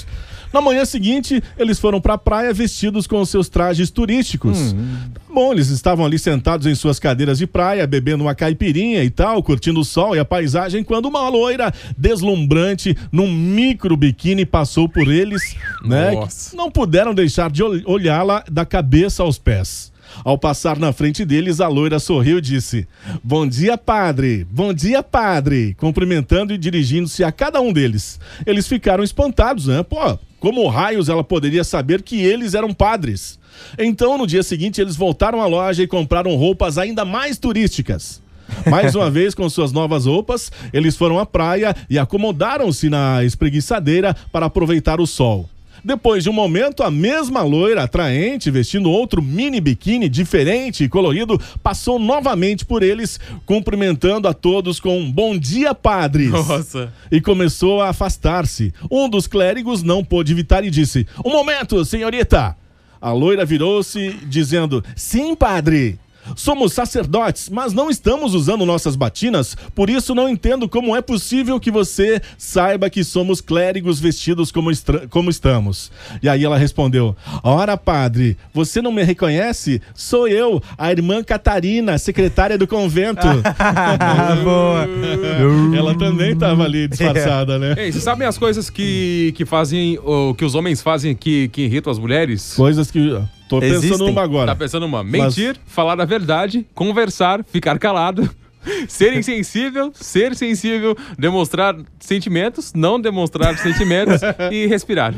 Na manhã seguinte, eles foram pra praia vestidos com seus trajes turísticos. Hum. Bom, eles estavam ali sentados em suas cadeiras de praia, bebendo uma caipirinha e tal, curtindo o sol e a paisagem, quando uma loira deslumbrante, num micro biquíni, passou por eles, né? Nossa. Não puderam deixar de olhá-la da cabeça aos pés. Ao passar na frente deles, a loira sorriu e disse: "Bom dia, padre! Bom dia, padre!" Cumprimentando e dirigindo-se a cada um deles. Eles ficaram espantados, né? Pô, como raios ela poderia saber que eles eram padres? Então, no dia seguinte, eles voltaram à loja e compraram roupas ainda mais turísticas. Mais uma vez, com suas novas roupas, eles foram à praia e acomodaram-se na espreguiçadeira para aproveitar o sol. Depois de um momento, a mesma loira atraente, vestindo outro mini biquíni diferente e colorido, passou novamente por eles, cumprimentando a todos com um "Bom dia, padres!" Nossa. E começou a afastar-se. Um dos clérigos não pôde evitar e disse: "Um momento, senhorita!" A loira virou-se, dizendo: "Sim, padre! Somos sacerdotes, mas não estamos usando nossas batinas, por isso não entendo como é possível que você saiba que somos clérigos vestidos como, como estamos." E aí ela respondeu: "Ora, padre, você não me reconhece? Sou eu, a irmã Catarina, secretária do convento." Ah, boa. Ela também estava ali disfarçada, né? Ei, vocês sabem as coisas que, que fazem, ou que os homens fazem que, que irritam as mulheres? Coisas que... Tô pensando Existem. numa agora. Tá pensando numa? Mentir, Mas... falar a verdade, conversar, ficar calado, ser insensível, ser sensível, demonstrar sentimentos, não demonstrar sentimentos e respirar.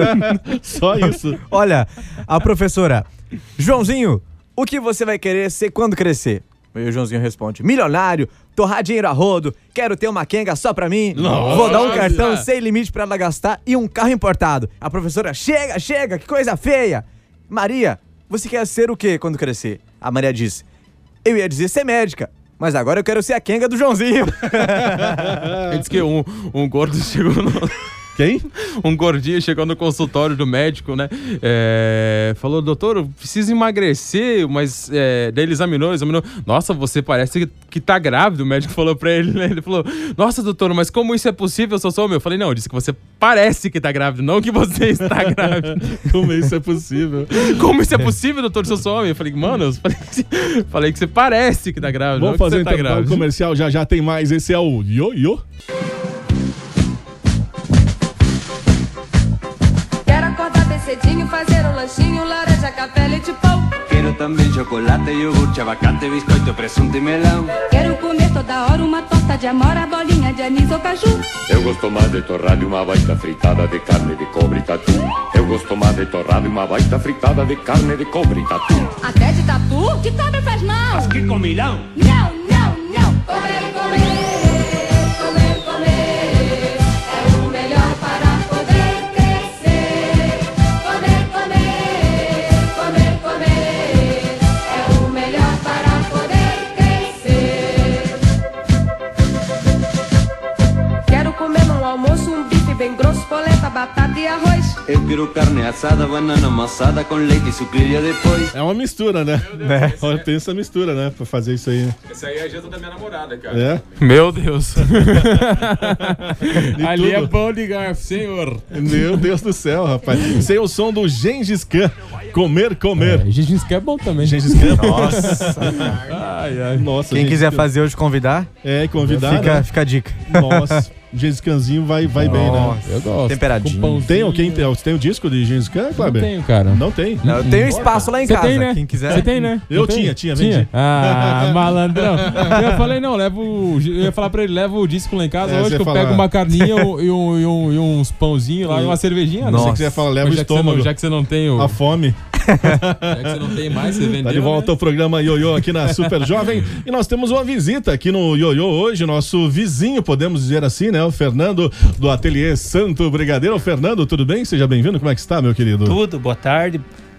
Só isso. Olha, a professora: "Joãozinho, o que você vai querer ser quando crescer?" E o Joãozinho responde: "Milionário, torrar dinheiro a rodo, quero ter uma Kenga só pra mim, Nossa. vou dar um cartão sem limite pra ela gastar e um carro importado." A professora: "Chega, chega, que coisa feia. Maria, você quer ser o quê quando crescer?" A Maria disse: "Eu ia dizer ser médica, mas agora eu quero ser a Kenga do Joãozinho." Ele disse que um, um gordo chegou no... Quem? Um gordinho chegou no consultório do médico, né? É, falou: "Doutor, eu preciso emagrecer", mas é, daí ele examinou, examinou. "Nossa, você parece que, que tá grávido." O médico falou pra ele, né? Ele falou: "Nossa, doutor, mas como isso é possível? Eu sou só homem." Eu falei: "Não, eu disse que você parece que tá grávido, não que você está grávido." Como isso é possível? Como isso é possível, doutor, se eu sou homem? Eu falei: "Mano, eu falei que, falei que você parece que tá grávido, Vamos não fazer que você então tá grávido." o comercial, já já tem mais. Esse é o Ioiô. Cedinho, fazer um lanchinho, laranja, café, leite, pão. Quero também chocolate, iogurte, abacate, biscoito, presunto e melão. Quero comer toda hora uma torta de amora, bolinha de anis ou caju. Eu gosto mais de torrada e uma baita fritada de carne de cobre e tatu. Eu gosto mais de torrada e uma baita fritada de carne de cobre e tatu. Até de tatu? Que cobre faz mal. Mas que comilão? Não, não, não. Comer, comer, comer, comer. É o melhor para poder crescer. Comer, comer, comer, comer. É o melhor para poder crescer. Quero comer no almoço um bife bem grosso, polenta, batata e arroz. Eu quero carne assada, banana amassada com leite e sucrilha depois. É uma mistura, né? É. Olha, pensa mistura, né? Pra fazer isso aí. Esse aí é a janta da minha namorada, cara. É? Meu Deus. Ali tudo. é pão de garfo, senhor. Meu Deus do céu, rapaz. Esse é o som do Gengis Khan. Comer, comer. É, Gengis Khan é bom também. Gengis Khan. Nossa. Ai, ai. Nossa, Quem Gengis quiser Khan. fazer hoje, convidar, É, convidar, fica, né? fica a dica. Nossa, o Gengis Khanzinho vai, vai bem, né? Nossa, Eu gosto. temperadinho. Com Tem, ou quem tem, você tem o disco de Gengis Khan, Não Kleber? tenho, cara. Não tem? Não, eu tenho espaço lá em Você casa, tem, né? quem quiser. Você tem, né? Eu Não tem? tinha, tinha, vendi. Ah, malandrão. Eu falei, não, levo. o- Eu ia falar pra ele, leva o disco lá em casa É, hoje você que eu fala- pego uma carninha um- e, um, e, um, e uns pãozinhos lá e uma cervejinha. Se né? você quiser falar, leva o Mas já que você não- estômago. Já que você não tem o. A fome. Já que você não tem mais, você vendeu. Tá de volta né? ao programa Ioiô aqui na Super Jovem. E nós temos uma visita aqui no Ioiô hoje, nosso vizinho, podemos dizer assim, né? O Fernando do Ateliê Santo Brigadeiro. Ô, Fernando, tudo bem? Seja bem-vindo. Como é que está, meu querido? Tudo, boa tarde.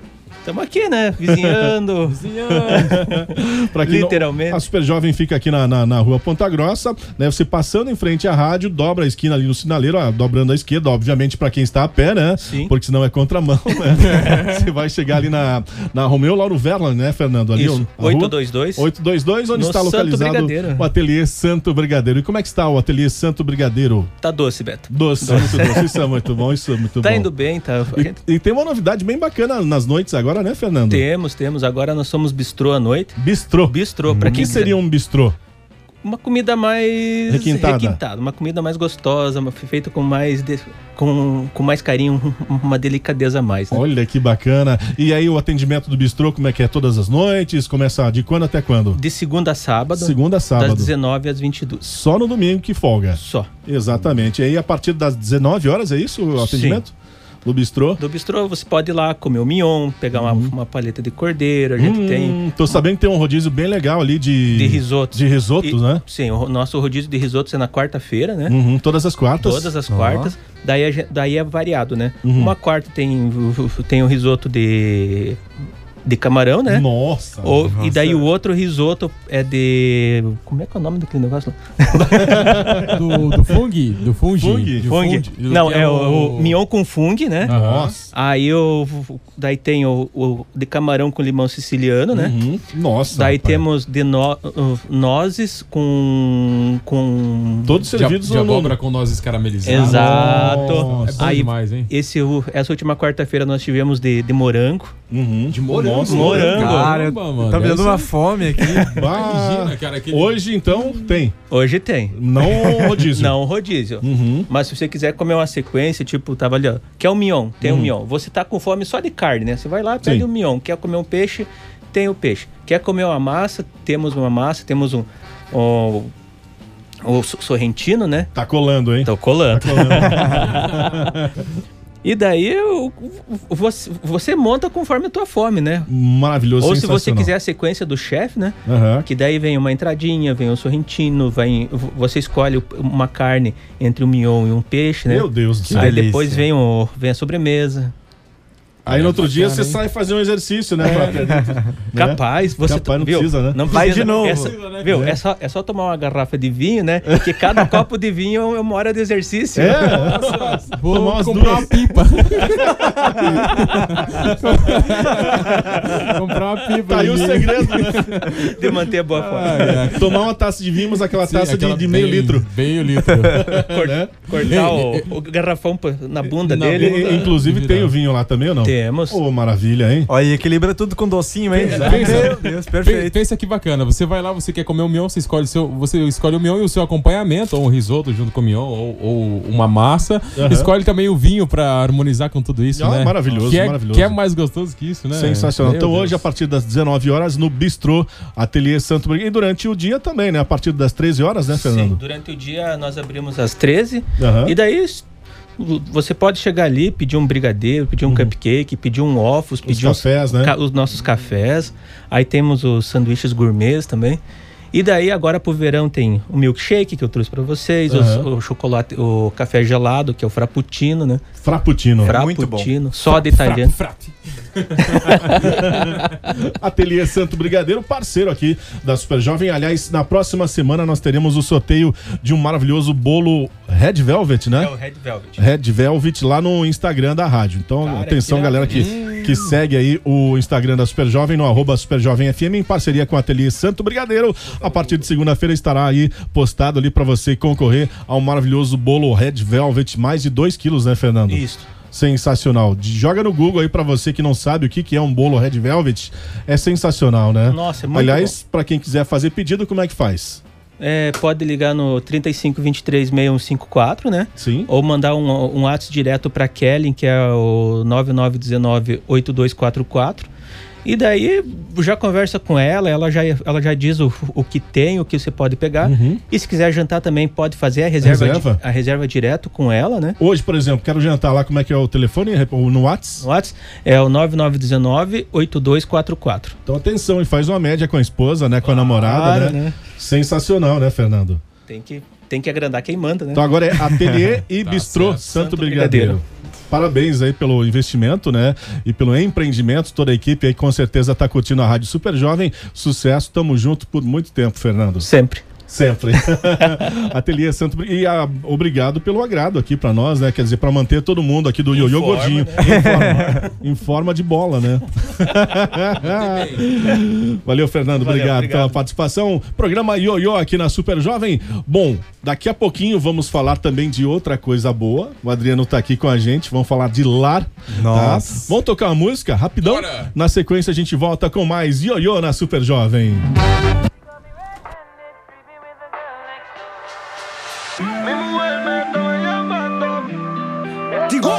Estamos aqui, né? Vizinhando. Vizinhando. Pra quem Literalmente. Não, a Super Jovem fica aqui na, na, na rua Ponta Grossa, né? Você passando em frente à rádio, dobra a esquina ali no sinaleiro, ó, dobrando a esquerda, obviamente pra quem está a pé, né? Sim. Porque senão é contramão, né? Você vai chegar ali na, na Romeu Lauro Verla, né, Fernando? Ali, Isso, oitocentos e vinte e dois. oitocentos e vinte e dois, onde no está Santo localizado Brigadeiro. o Ateliê Santo Brigadeiro. E como é que está o Ateliê Santo Brigadeiro? Tá doce, Beto. Doce, Doce. muito doce. Isso é muito bom, isso é muito Tá bom. indo bem, tá. E, e tem uma novidade bem bacana nas noites agora, né, Fernando? Temos, temos. Agora nós somos bistrô à noite. Bistrô? Bistrô. O Pra que quem seria um bistrô? Uma comida mais Requintada. requintada, uma comida mais gostosa, uma- feita com mais de- com, com mais carinho, uma delicadeza a mais. Né? Olha que bacana. E aí o atendimento do bistrô, como é que é? Todas as noites? Começa de quando até quando? De segunda a sábado. Segunda a sábado. Das dezenove às vinte e duas. Só no domingo que folga. Só. Exatamente. E aí a partir das dezenove horas, é isso o atendimento? Do bistrô? Do bistrô você pode ir lá comer o mignon, pegar uma, uma paleta de cordeiro, a gente Hum, tem... Tô sabendo que tem um rodízio bem legal ali de... De risotos. De risotos, E- né? Sim, o nosso rodízio de risotos é na quarta-feira, né? Uhum, todas as quartas. Todas as Ó. quartas. Daí, a gen- daí é variado, né? Uhum. Uma quarta tem, tem o risoto de, de camarão, né? Nossa! Ou- Nossa. E daí o outro risoto é de... Como é que é o nome daquele negócio? Do, do fungi? Do fungi? Fungi. Do Fungi. fungi. Não, Que é o, o mignon com fungi, né? Nossa. Aí o, daí tem o, o de camarão com limão siciliano, né? Uhum. Nossa. Daí rapaz. temos de no, uh, nozes com... com... Todos De, servidos de no- abóbora com nozes caramelizadas. Exato. É bom Aí, demais, hein? Esse, o- essa última quarta-feira nós tivemos de, de morango. Uhum. De morango? Nossa, Morango. Cara, eu- Caramba, mano, tá me dando deve uma ser- fome aqui. Bah, Imagina, cara, aquele- Hoje, então, tem. Hoje tem. Não rodízio. Não rodízio. Uhum. Mas se você quiser comer uma sequência, tipo, tava ali, ó. Quer um mignon? Tem um Uhum. mignon. Você tá com fome só de carne, né? Você vai lá, pede Sim. um mignon. Quer comer um peixe? Tem o peixe. Quer comer uma massa? Temos uma massa. Temos um... um o so- sorrentino, né? Tá colando, hein? Tô colando. Tá colando. E daí o- o- você, você monta conforme a tua fome, né? Maravilhoso, Ou se você sensacional. quiser a sequência do chefe, né? Aham. Que daí vem uma entradinha, vem um sorrentino, vem, você escolhe uma carne entre um mignon e um peixe, né? Meu Deus do céu. Aí delícia. depois vem, o, vem a sobremesa. Aí no outro bacana, dia você hein? sai fazer um exercício, né? pra- né? Capaz, você Capaz, não viu? precisa, né? Não Vai precisa, de novo. Essa, viu? É. só, é só tomar uma garrafa de vinho, né? Que cada copo de vinho é uma hora de exercício. É, Vou tomar umas comprar duas. uma pipa. comprar uma pipa. Tá aí o de- segredo, né? De manter a boa forma. Ah, é. Tomar uma taça de vinho, mas aquela Sim, taça de- aquela de, meio bem- litro. Meio litro. Cor- Né? Cortar o, Ei, o garrafão pa- na bunda Na dele. bunda. E- inclusive tem o vinho lá também ou não? Temos. Ô, maravilha, hein? Olha, e equilibra tudo com docinho, hein? Pensa- Meu Deus, Pe- perfeito. Pensa que bacana. Você vai lá, você quer comer o mignon, você escolhe, seu, você escolhe o mignon e o seu acompanhamento, ou um risoto junto com o mignon, ou, ou uma massa. Aham. Escolhe também o vinho pra harmonizar com tudo isso, Ah, né? maravilhoso, que é, maravilhoso. Que é mais gostoso que isso, né? Sensacional. Meu Então Deus. hoje, a partir das dezenove horas, no Bistrô Ateliê Santo Brigadeiro. E durante o dia também, né? A partir das treze horas, né, Sim, Fernando? durante o dia nós abrimos às treze. Aham. E daí s- você pode chegar ali, pedir um brigadeiro, pedir um cupcake, pedir um ovos, pedir uns- cafés, né? ca- os nossos cafés. Aí temos os sanduíches gourmets também. E daí agora pro verão tem o milkshake que eu trouxe para vocês, os- Aham. o chocolate, o café gelado, que é o frappuccino, né? Frappuccino. Frappuccino, só de italiano. Ateliê Santo Brigadeiro, parceiro aqui da Super Jovem. Aliás, na próxima semana nós teremos o sorteio de um maravilhoso bolo Red Velvet, né? É o Red Velvet. Red Velvet lá no Instagram da rádio. Então, Cara, atenção, que galera que, que segue aí o Instagram da Super Jovem, no arroba Super Jovem F M, em parceria com o Ateliê Santo Brigadeiro. A partir de segunda-feira estará aí postado ali para você concorrer ao maravilhoso bolo Red Velvet, mais de dois quilos, né, Fernando? Isso. Sensacional. De- Joga no Google aí pra você que não sabe o que, que é um bolo Red Velvet. É sensacional, né? Nossa, é muito Aliás, pra quem quiser fazer pedido, como é que faz? É, pode ligar no trinta e cinco, vinte e três, sessenta e um cinquenta e quatro, né? Sim. Ou mandar um, um WhatsApp direto para Kellen, que é o nove nove um nove, oito dois quatro quatro. E daí já conversa com ela, ela já, ela já diz o, o que tem, o que você pode pegar. Uhum. E se quiser jantar também, pode fazer a reserva, Reserva? di- a reserva direto com ela, né? Hoje, por exemplo, quero jantar lá, como é que é o telefone? No WhatsApp? O WhatsApp é o nove nove um nove, oito dois quatro quatro. Então atenção, e faz uma média com a esposa, né? Com a namorada, Claro, né? né? Sensacional, né, Fernando? Tem que, tem que agrandar quem manda, né? Então agora é Ateliê e Tá Bistrô certo. Santo, Santo Brigadeiro. Brigadeiro. parabéns aí pelo investimento, né? E pelo empreendimento, toda a equipe aí com certeza tá curtindo a Rádio Super Jovem. Sucesso, tamo junto por muito tempo, Fernando. Sempre. Sempre. Ateliê Santo. E a, obrigado pelo agrado aqui pra nós, né? Quer dizer, pra manter todo mundo aqui do Ioiô Gordinho. Né? Em, forma, em forma de bola, né? Valeu, Fernando. Valeu, obrigado, obrigado pela participação. Programa Ioiô aqui na Super Jovem. Bom, daqui a pouquinho vamos falar também de outra coisa boa. O Adriano tá aqui com a gente. Vamos falar de lar. Nossa. Tá? Vamos tocar uma música rapidão? Bora. Na sequência a gente volta com mais Ioiô na Super Jovem. Mi mujer me estaba llamando. Digo,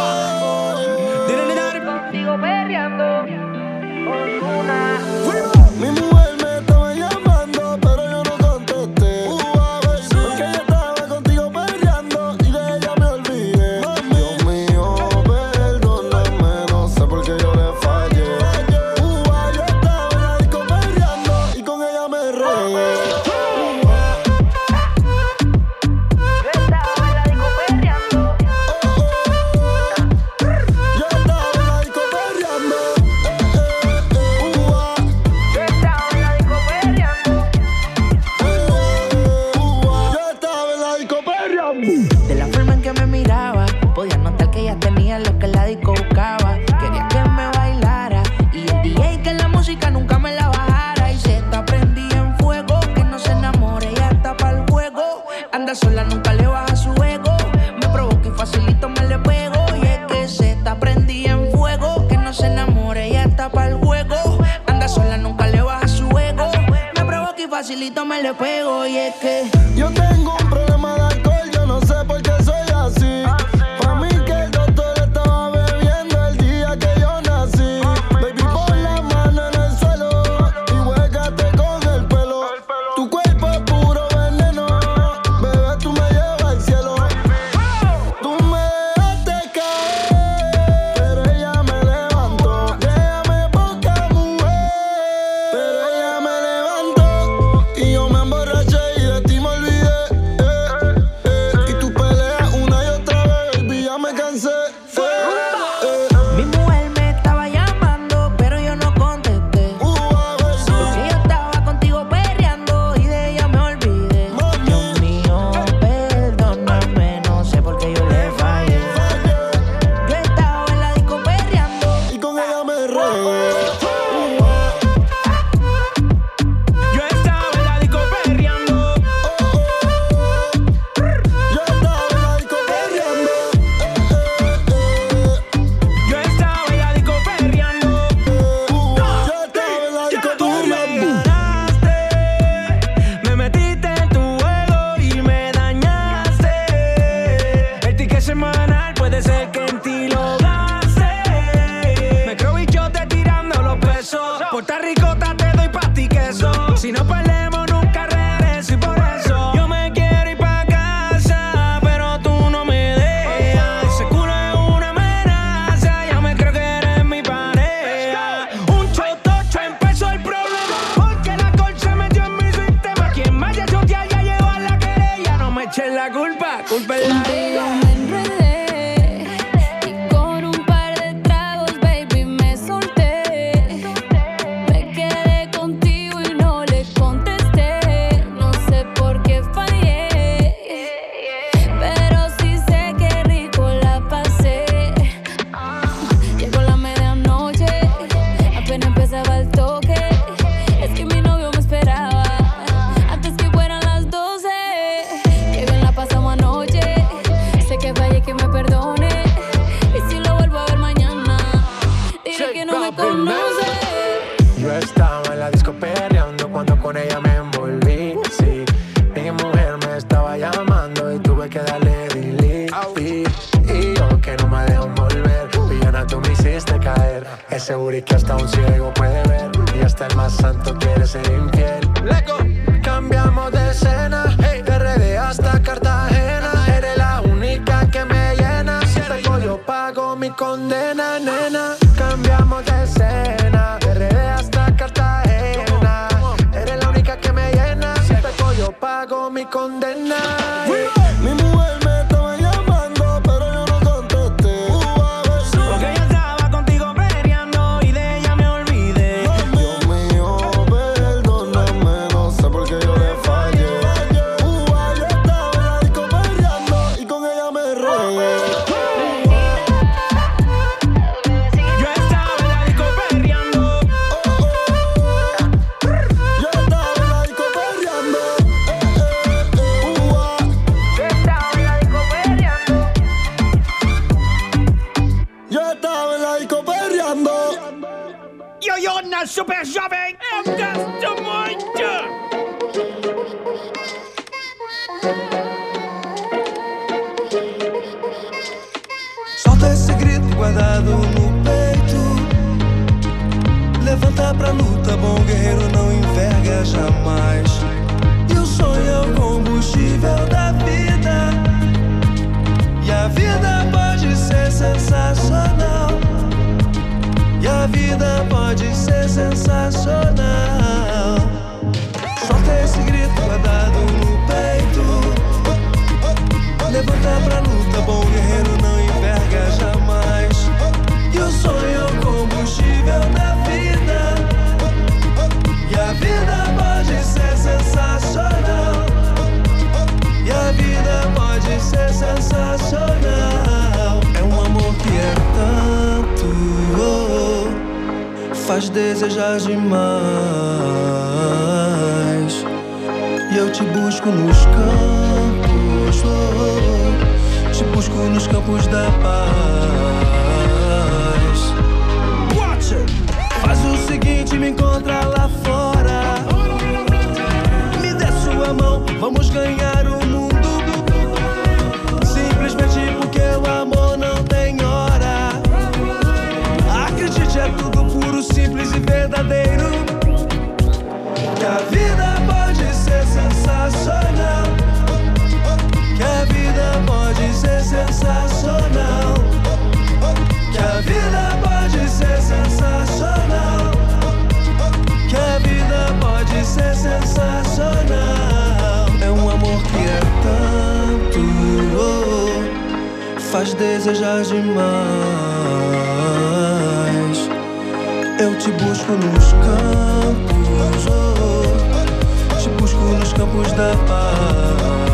contigo perreando con una. Mi mujer me estaba llamando, pero yo no contesté. Uh, porque ella estaba contigo perreando y de ella me olvidé. Dios mío, perdóname, no sé por qué yo le fallé. Uh, yo estaba en la disco perreando y con ella me regué. Sola nunca le baja su ego, me provoca y facilito me le pego. Y es que se está prendida en fuego, que no se enamore, ella está para el juego. Anda sola nunca le baja su ego, me provoca y facilito me le pego. Y es que yo tengo un problema de alcohol, yo no sé por qué soy así. Pa' mí que el doctor estaba bebiendo el día que yo nací. Baby, pon la mano en el suelo y huégate con el pelo. Tu cuerpo es puro veneno, tú me llevas al cielo. Tú me dejaste caer, pero ella me levantó. Déjame poca mujer, pero ella me levantó. Y yo me emborraché y de ti me olvidé. Eh, eh. Y tú peleas una y otra vez, baby, ya me cansé. Eh, eh. Mi mujer me estaba llamando, pero yo no contesté. Uh, Porque yo estaba contigo perreando y de ella me olvidé. Dios mío, perdóname, no sé por qué yo le fallé. Yo estaba en la disco perreando y con ella me regué. Yo estaba en la disco perreando. Yo estaba en la disco perreando. Yo estaba en la disco perreando. Yo estaba en la disco perreando. Me metiste en tu juego y me dañaste. El ticket semanal puede ser que en ti lo gaste. Me creo bichote tirando los pesos. Puerto Ricota te doy pa' ti queso. Si no perdemos nunca regreso y por eso yo me quiero ir pa' casa, pero tú no me dejas. Ese culo es una amenaza, ya me creo que eres mi pareja. Un chotocho empezó el problema, porque la alcohol se metió en mi sistema. Quien vaya a chotear ya lleva la querella. No me echen la culpa, culpa es la Contigo me enredé y con un par de tragos, baby, me solté. Me quedé contigo y no le contesté. No sé por qué fallé, pero sí sé que rico la pasé. Llegó la medianoche, apenas empezaba el toque. Es que mi novio me esperaba antes que fueran las doce. Qué bien la pasamos anoche. Sé que fallé, que me perdone. Y si lo vuelvo a ver mañana, diré que no me conoce. Yo estaba en la disco perreando cuando con ella me envolví. Sí, mi mujer me estaba llamando y tuve que darle delete. Y yo que no me dejo volver, villana tú me hiciste caer. Ese booty que hasta un ciego puede ver y hasta el más santo quiere ser infiel. Cambiamos de escena, de R D hasta Cartagena. Eres la única que me llena. Si pego yo pago mi condena, nena. Cambiamos de escena, de R D hasta Cartagena. Eres la única que me llena. Si pego yo pago mi condena. Mi mujer me estaba llamando, pero yo no contesté. Uh, jovem. Eu gosto muito. Solta esse grito guardado no peito. Levanta pra luta, bom guerreiro não enverga jamais. E o sonho é o combustível da vida. E a vida pode ser sensacional. E a vida pode ser sensacional. Solta esse grito guardado no peito. Levanta pra luta, bom guerreiro não enverga jamais. E o sonho é o combustível da vida. E a vida pode ser sensacional. E a vida pode ser sensacional. É um amor que é tanto, oh, faz desejar demais. E eu te busco nos campos, oh, te busco nos campos da paz. Watch it. Faz o seguinte, me encontra lá fora. Me dê sua mão, vamos ganhar o mundo. Simplesmente porque o amor não tem hora. Acredite, é tudo puro, simples e verdadeiro. Que a vida pode ser sensacional. Que a vida pode ser sensacional. Que a vida pode ser sensacional. Que a vida pode ser sensacional. É um amor que é tanto, oh, faz desejar demais. Eu te busco nos campos, oh, te busco nos campos da paz.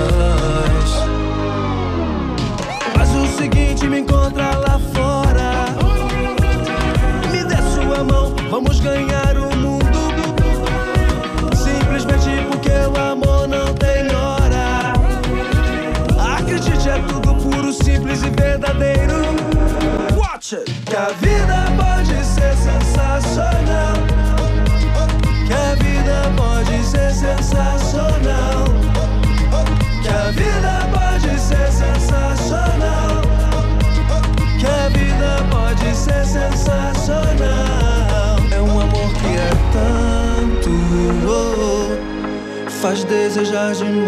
Faz o seguinte, me encontra lá fora. Me dê sua mão, vamos ganhar o mundo. Simplesmente porque o amor não tem hora. Acredite, é tudo puro, simples e verdadeiro. Watch it. Que a vida pode ser sensacional. Que a vida pode ser sensacional. Que a vida pode ser sensacional. Que a vida pode ser sensacional. É um amor que é tanto, oh, faz desejar demais.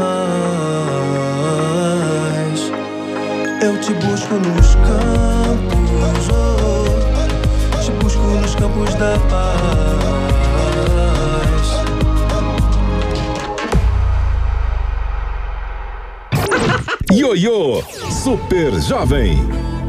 Eu te busco nos campos, oh, te busco nos campos da paz. Ioiô, Super Jovem.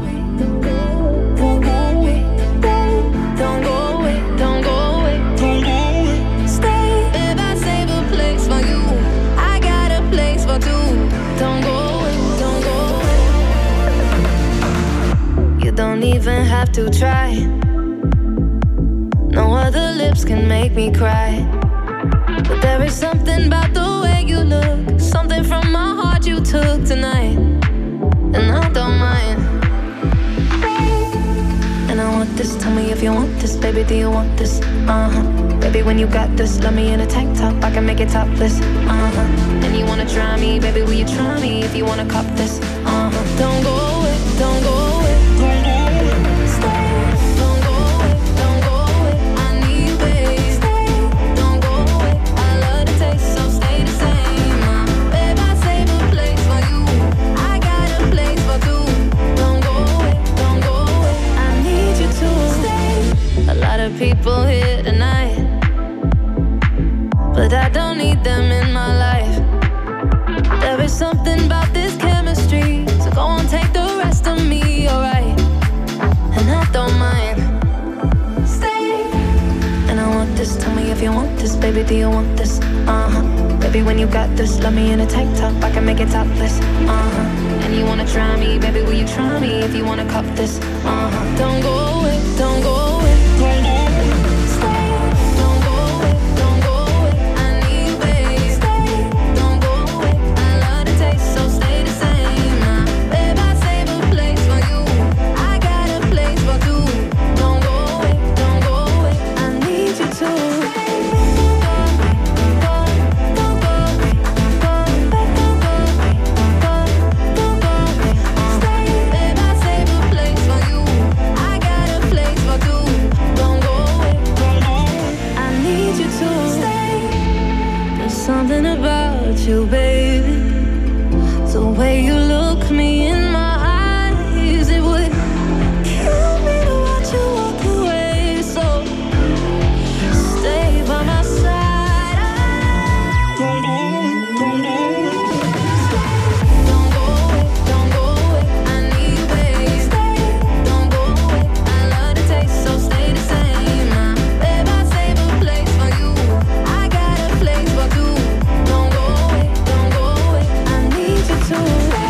Don't even have to try. No other lips can make me cry. But there is something about the way you look, something from my heart you took tonight, and I don't mind. And I want this, tell me if you want this, baby, do you want this? Uh-huh. Baby, when you got this, love me in a tank top, I can make it topless. Uh-huh. And you wanna try me, baby, will you try me if you wanna cop this? Uh-huh. Don't go away, don't go away. People here tonight, but I don't need them in my life. There is something about this chemistry, so go on, take the rest of me, alright? And I don't mind. Stay. And I want this, tell me if you want this, baby, do you want this? Uh-huh. Baby, when you got this, love me in a tank top, I can make it topless. Uh-huh. And you wanna try me, baby, will you try me if you wanna cop this? Uh-huh. Don't go away, don't go away, don't go away. To something about you, baby. The way you look me in my eyes, it would kill me to watch you walk away. So stay by my side. Don't go away, don't go away. Don't go away, don't go away. I need you, baby. Stay, don't go away. I love the taste, so stay the same. Now, babe, I save a place for you. I got a place for two. Don't go away, don't go away. I need you to stay.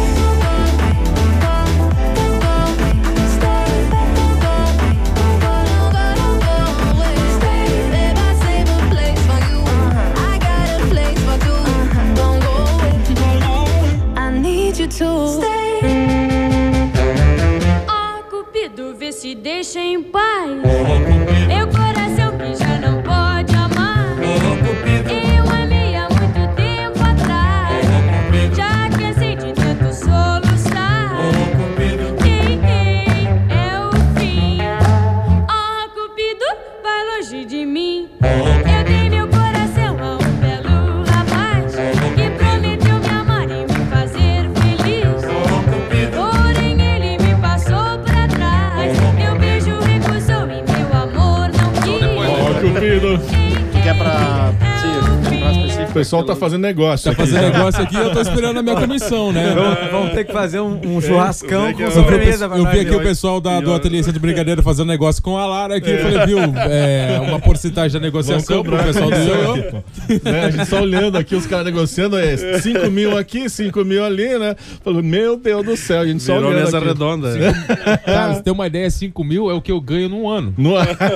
Oh, Cupido, vê se deixa em paz. Meu coração que já não pode amar. Eu amei há muito tempo atrás. Já cansei de tanto soluçar. Ei, ei, é o fim. Oh, Cupido, vai longe de mim. Eu dei meu coração a um belo rapaz que prometeu me amar e me fazer feliz. Porém ele me passou pra trás. Meu beijo recusou e meu amor não quis. Ó, Cupido. Que é pra... Sim, pra específico. O pessoal tá fazendo negócio Tá aqui. fazendo negócio aqui, eu tô esperando a minha comissão, né? Vamos, vamos ter que fazer um, um churrascão É, com eu- sobremesa pra Eu nós. vi aqui o pessoal da, do Ateliê Centro Brigadeiro fazendo negócio com a Lara aqui. Eu falei, viu, é, uma porcentagem da negociação pro pessoal do Ioiô. Né, a gente só olhando aqui, os caras negociando, é cinco mil aqui, cinco mil ali, né? Falando, meu Deus do céu, a gente só Virou olhando mesa aqui. redonda. Cara, você tem uma ideia, cinco mil é o que eu ganho num ano. No...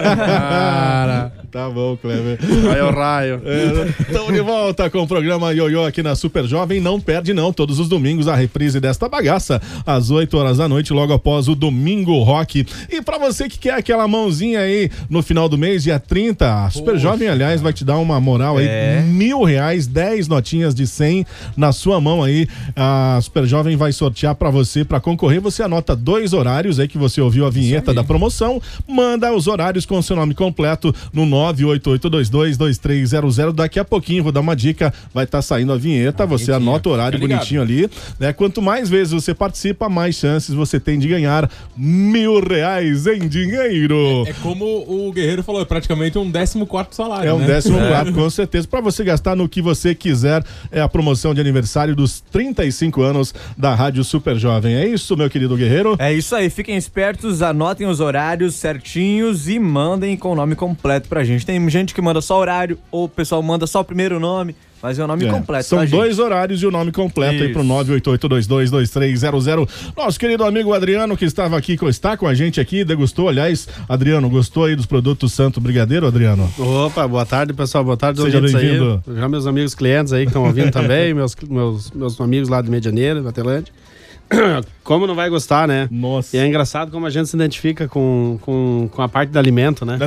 Cara. Tá bom, Kleber. Aí é o raio. Estamos de volta com o programa Ioiô aqui na Super Jovem. Não perde não, todos os domingos a reprise desta bagaça às oito horas da noite, logo após o Domingo Rock. E pra você que quer aquela mãozinha aí no final do mês, dia trinta, a Super Poxa, Jovem, aliás, vai te dar uma moral aí, É. mil reais, dez notinhas de cem na sua mão aí. A Super Jovem vai sortear pra você, pra concorrer. Você anota dois horários aí que você ouviu a vinheta da promoção, manda os horários com o seu nome completo no nove oito oito dois dois dois três zero zero. Daqui a pouquinho vou dar uma dica, vai estar saindo a vinheta, você anota o horário Tá ligado. bonitinho ali, né? Quanto mais vezes você participa, mais chances você tem de ganhar mil reais em dinheiro. É como o Guerreiro falou, é praticamente um décimo quarto salário, É um né? décimo quarto, com certeza. Pra você gastar no que você quiser. É a promoção de aniversário dos trinta e cinco anos da Rádio Super Jovem. É isso, meu querido Guerreiro? É isso aí, fiquem espertos, anotem os horários certinhos e mandem com o nome completo pra gente. Tem gente que manda só horário, ou o pessoal manda só o primeiro nome, mas é o nome É, completo. São tá, gente? dois horários e o nome completo aí Isso. pro nove oito oito dois dois dois três zero zero. Nosso querido amigo Adriano, que estava aqui, está com a gente aqui, degustou, aliás, Adriano, gostou aí dos produtos Santo Brigadeiro, Adriano? Opa, boa tarde, pessoal. Boa tarde, Seja ouvintes aí. bem-vindo. Já meus amigos clientes aí que estão ouvindo também, meus, meus, meus amigos lá de Medianeira, da Telândia. Como não vai gostar, né? Nossa. E é engraçado como a gente se identifica com, com, com a parte do alimento, né?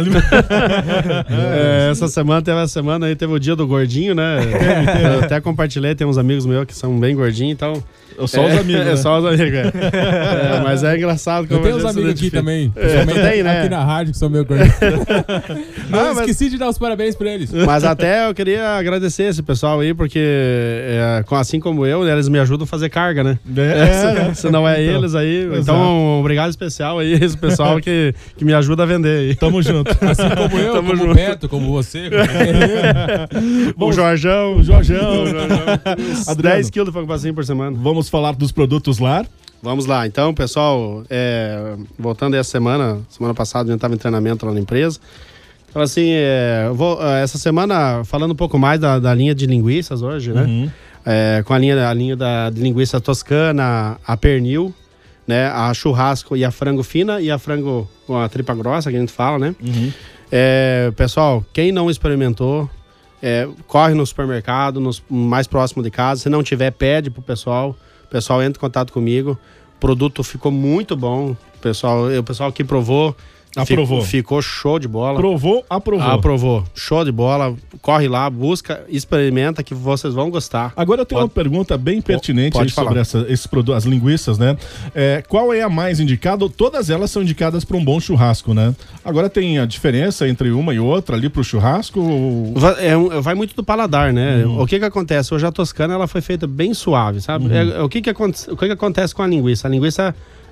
É, essa semana teve a semana aí, teve o dia do gordinho, né? Eu até compartilhei, tem uns amigos meus que são bem gordinhos, então. Só é, os amigos. É né? só os amigos, é. É, mas é engraçado como Eu tenho a uns gente se amigos aqui identifica. também, É, principalmente tu tem, né? aqui na rádio, que são meio gordos. Não, Ah, mas- esqueci de dar os parabéns pra eles. Mas até eu queria agradecer esse pessoal aí, porque é, com- assim como eu, né, eles me ajudam a fazer carga, né? É. Se, se não é Então, eles aí. exato. Então, um obrigado especial aí, esse pessoal que, que me ajuda a vender aí. Tamo junto. Assim como eu, Tamo como junto. o Beto, como você. Como... O Jorjão. O Jorjão. Uns Adriano. dez quilos de facinho por semana. Vamos falar dos produtos lá. Vamos lá, então, pessoal, é, voltando aí essa semana, semana passada a gente estava em treinamento lá na empresa. Então, assim, é, eu vou, é, essa semana, falando um pouco mais da, da linha de linguiças hoje, né? Uhum. É, com a linha, a linha da, de linguiça toscana, a pernil, né? A churrasco e a frango fina e a frango com a tripa grossa, que a gente fala, né? Uhum. É, pessoal, quem não experimentou, é, corre no supermercado, nos, mais próximo de casa. Se não tiver, pede pro pessoal. O pessoal entra em contato comigo. O produto ficou muito bom. O pessoal, o pessoal que provou Aprovou. Ficou, ficou show de bola. Provou, aprovou. Aprovou. Show de bola. Corre lá, busca, experimenta que vocês vão gostar. Agora eu tenho Pode... uma pergunta bem pertinente Pode aí falar. sobre essa, esses produtos, as linguiças, né? É, qual é a mais indicada? Todas elas são indicadas para um bom churrasco, né? Agora tem a diferença entre uma e outra ali pro churrasco? Ou... Vai, é um, vai muito do paladar, né? Uhum. O que que acontece? Hoje a toscana ela foi feita bem suave, sabe? Uhum. É, o que que, aconte, o que que acontece com a linguiça? A linguiça...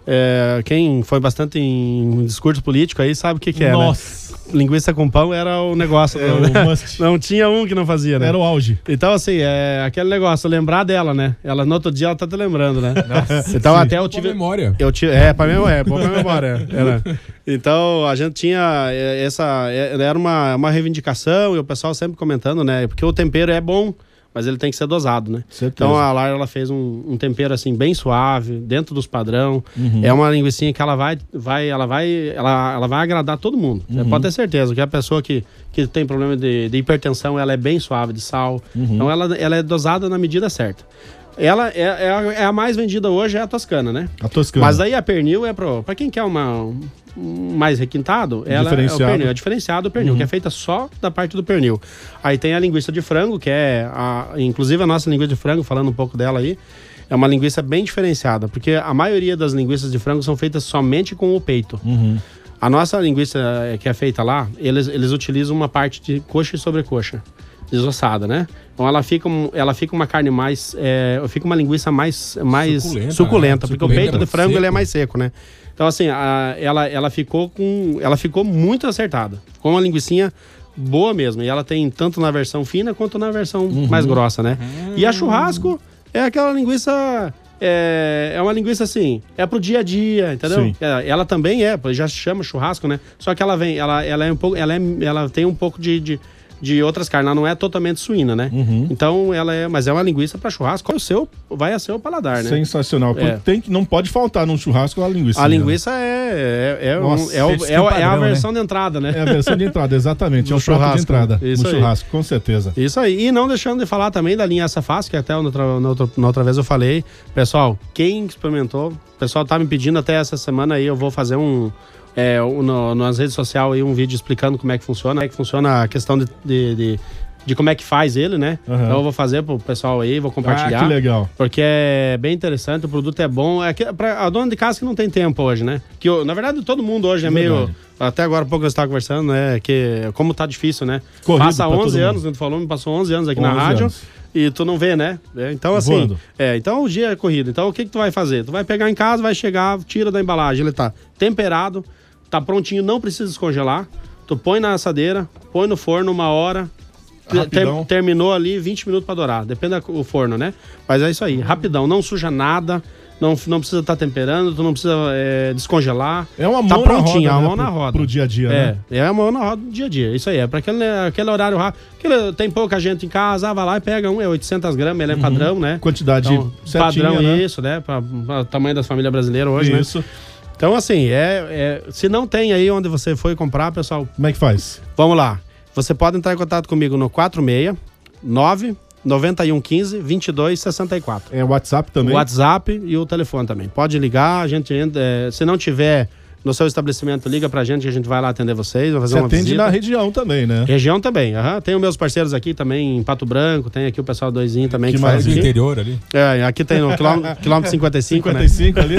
É, quem foi bastante em discurso político aí sabe o que que é, Nossa. né? Linguiça com pão era o negócio. É, não, o né? must. Não tinha um que não fazia, né? Era o auge. Então, assim, é aquele negócio, lembrar dela, né? Ela no outro dia ela tá te lembrando, né? Nossa, então sim. até eu Boa tive... memória. Eu tive, é, pra memória, é, boa pra memória. Era. Então, a gente tinha essa... Era uma, uma reivindicação e o pessoal sempre comentando, né? Porque o tempero é bom, mas ele tem que ser dosado, né? Certeza. Então a Lara, ela fez um, um tempero assim bem suave, dentro dos padrão. Uhum. É uma linguicinha que ela vai, vai, ela vai, ela, ela vai agradar todo mundo. Você Uhum. pode ter certeza que a pessoa que, que tem problema de, de hipertensão, ela é bem suave de sal. Uhum. Então ela, ela é dosada na medida certa. Ela é, é, a, é a mais vendida hoje, é a toscana, né? A toscana. Mas aí a pernil é pro, pra quem quer uma um mais requintado, ela é o pernil, é diferenciado o pernil, Uhum. que é feita só da parte do pernil. Aí tem a linguiça de frango, que é a, inclusive a nossa linguiça de frango, falando um pouco dela aí, é uma linguiça bem diferenciada, porque a maioria das linguiças de frango são feitas somente com o peito. Uhum. A nossa linguiça que é feita lá, eles, eles utilizam uma parte de coxa e sobrecoxa, desossada, né? Então ela fica, um- ela fica uma carne mais, é, fica uma linguiça mais, mais Suculenta, suculenta, né? porque Suculenta, o peito de frango seco. ele é mais seco, né? Então assim, a- ela, ela ficou com, ela ficou muito acertada, com uma linguicinha boa mesmo. E ela tem tanto na versão fina quanto na versão Uhum. mais grossa, né? E a churrasco é aquela linguiça é, é uma linguiça assim, é pro dia a dia, entendeu? Sim. É, ela também é, já se chama churrasco, né? Só que ela vem, ela, ela é um pouco, ela, é, ela tem um pouco de, de, de outras carnes, ela não é totalmente suína, né? Uhum. Então ela é, mas é uma linguiça para churrasco, o seu vai a seu paladar, né? Sensacional. É. Tem que, não pode faltar num churrasco a linguiça. A linguiça é, é, é, um- Nossa, é, o- esse é, o- é a padrão, né? versão de entrada, né? É a versão de entrada, exatamente. É No o prato de churrasco. entrada Isso no aí. churrasco, com certeza. Isso aí. E não deixando de falar também da linha Essa Fácil, que até na outra, na outra, na outra vez eu falei. Pessoal, quem experimentou, o pessoal tá me pedindo até essa semana aí, eu vou fazer um... É, um, no, nas redes sociais aí um vídeo explicando como é que funciona, como é que funciona a questão de... de, de de como é que faz ele, né? Uhum. Então eu vou fazer pro pessoal aí, vou compartilhar. Ah, que legal. Porque é bem interessante, o produto é bom. É que, pra a dona de casa que não tem tempo hoje, né? Que, eu- na verdade, todo mundo hoje é, É meio... verdade. Até agora há pouco eu estava conversando, né? Que como tá difícil, né? Corrido Passa pra todo onze mundo. anos, né? Tu falou, me passou onze anos aqui na onze rádio. anos. E tu não vê, né? É, então, assim... Voando. É, então o dia é corrido. Então o que que tu vai fazer? Tu vai pegar em casa, vai chegar, tira da embalagem. Ele tá temperado, tá prontinho, não precisa descongelar. Tu põe na assadeira, põe no forno uma hora... Ter- Rapidão. terminou ali vinte minutos pra dourar. Depende do forno, né? Mas é isso aí, rapidão, não suja nada, não, não precisa estar temperando, tu não precisa é, descongelar. É uma tá mão prontinho, na roda, é uma né, mão na pro- roda. pro dia a dia, é, né? É uma mão na roda do dia a dia. Isso aí, é pra aquele, aquele horário rápido. Aquele, tem pouca gente em casa, ah, vai lá e pega um, é oitocentas gramas, ele é padrão, né? Uhum. Quantidade Então, certinha, padrão, né? isso, né? Pra, pra tamanho das famílias brasileiras hoje, Isso. né? Então, assim, é, é, se não tem aí onde você foi comprar, pessoal, Como é que faz? vamos lá. Você pode entrar em contato comigo no quatro seis nove nove um um cinco vinte e dois sessenta e quatro. É o WhatsApp também? O WhatsApp e o telefone também. Pode ligar, a gente entra, é, se não tiver no seu estabelecimento, liga pra gente que a gente vai lá atender vocês, vai fazer Você uma atende visita. na região também, né? Região também, aham. Tem os meus parceiros aqui também em Pato Branco, tem aqui o pessoal doisinho também que, Que faz Do aqui. interior ali. É, aqui tem no quilômetro, quilômetro cinquenta e cinco, cinquenta né? e cinco ali.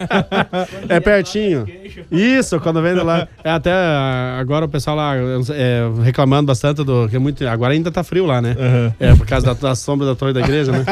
É pertinho. Isso, quando vem de lá. É até ah, agora o pessoal lá é, reclamando bastante do. Que é muito, agora ainda tá frio lá, né? Uhum. É, por causa da, da sombra da torre da igreja, né?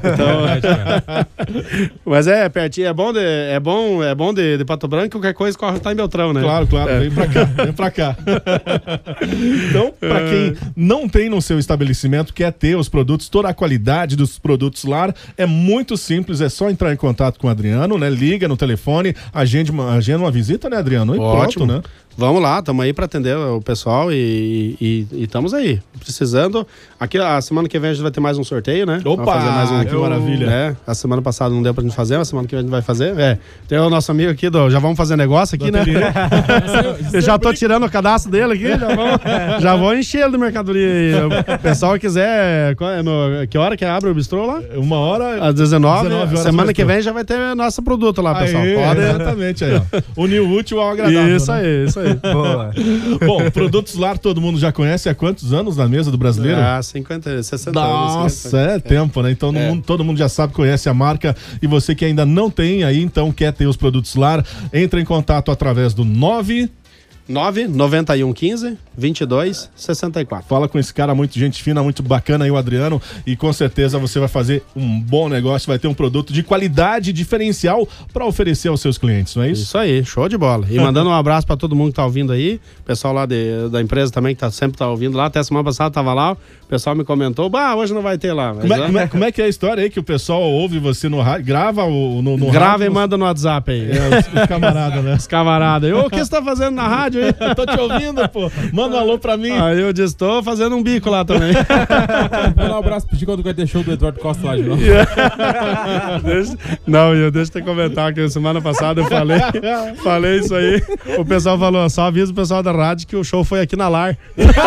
Então, mas é pertinho, é bom de, é bom, é bom de, de Pato Branco, qualquer coisa corre tá em Beltrão, né? Claro, claro, É. vem pra cá, vem pra cá. Então, pra quem não tem no seu estabelecimento, quer ter os produtos, toda a qualidade dos produtos lá, é muito simples, é só entrar em contato com o Adriano, né? Liga no telefone, agende uma, agenda uma visita, né, Adriano? E Ótimo, pronto, né? Vamos lá, estamos aí para atender o pessoal e estamos aí. Precisando. Aqui, a semana que vem a gente vai ter mais um sorteio, né? Opa, Vamos fazer mais um, que maravilha. É, a semana passada não deu pra gente fazer, a semana que vem a gente vai fazer. É. Tem o nosso amigo aqui, do, já vamos fazer negócio aqui, né? Eu já tô tirando o cadastro dele aqui, já vou, já vou encher ele de mercadoria aí. O pessoal que quiser, qual é no- que hora que abre o bistrô lá? Uma hora... Às dezenove. dezenove horas Semana no que bistrô. vem já vai ter nosso produto lá, pessoal. Aê, Pode... exatamente aí, ó. Unir o útil ao agradável. Isso né? aí, isso aí. aí. Boa. Bom, Produtos Lar todo mundo já conhece há quantos anos na mesa do brasileiro? Ah, cinquenta, sessenta Nossa, anos. é tempo, né? Então É. mundo, todo mundo já sabe, conhece a marca. E você que ainda não tem aí, então quer ter os Produtos Lar, entra em contato através do nove nove nove um um cinco, vinte e dois, sessenta e quatro. Fala com esse cara, muito gente fina, muito bacana aí, o Adriano, e com certeza você vai fazer um bom negócio, vai ter um produto de qualidade diferencial para oferecer aos seus clientes, não é isso? Isso aí, show de bola. E mandando um abraço para todo mundo que tá ouvindo aí, pessoal lá de, da empresa também que tá, sempre tá ouvindo lá, até semana passada tava lá, o pessoal me comentou, bah, hoje não vai ter lá. Mas Como é, lá- como, é, como é que é a história aí que o pessoal ouve você no rádio, grava o, no, no Grava rádio, e manda no WhatsApp aí. É, os, os camaradas, né? Os camaradas. Ô, o que você tá fazendo na rádio aí? Eu tô te ouvindo, pô. Manda um alô pra mim. Aí eu disse, tô fazendo um bico lá também. Manda um abraço pro Chico quando vai ter show do Eduardo Costa lá de novo. Deixa- Não, eu deixa eu te comentar que semana passada eu falei, falei isso aí. O pessoal falou, só avisa o pessoal da rádio que o show foi aqui na Lar.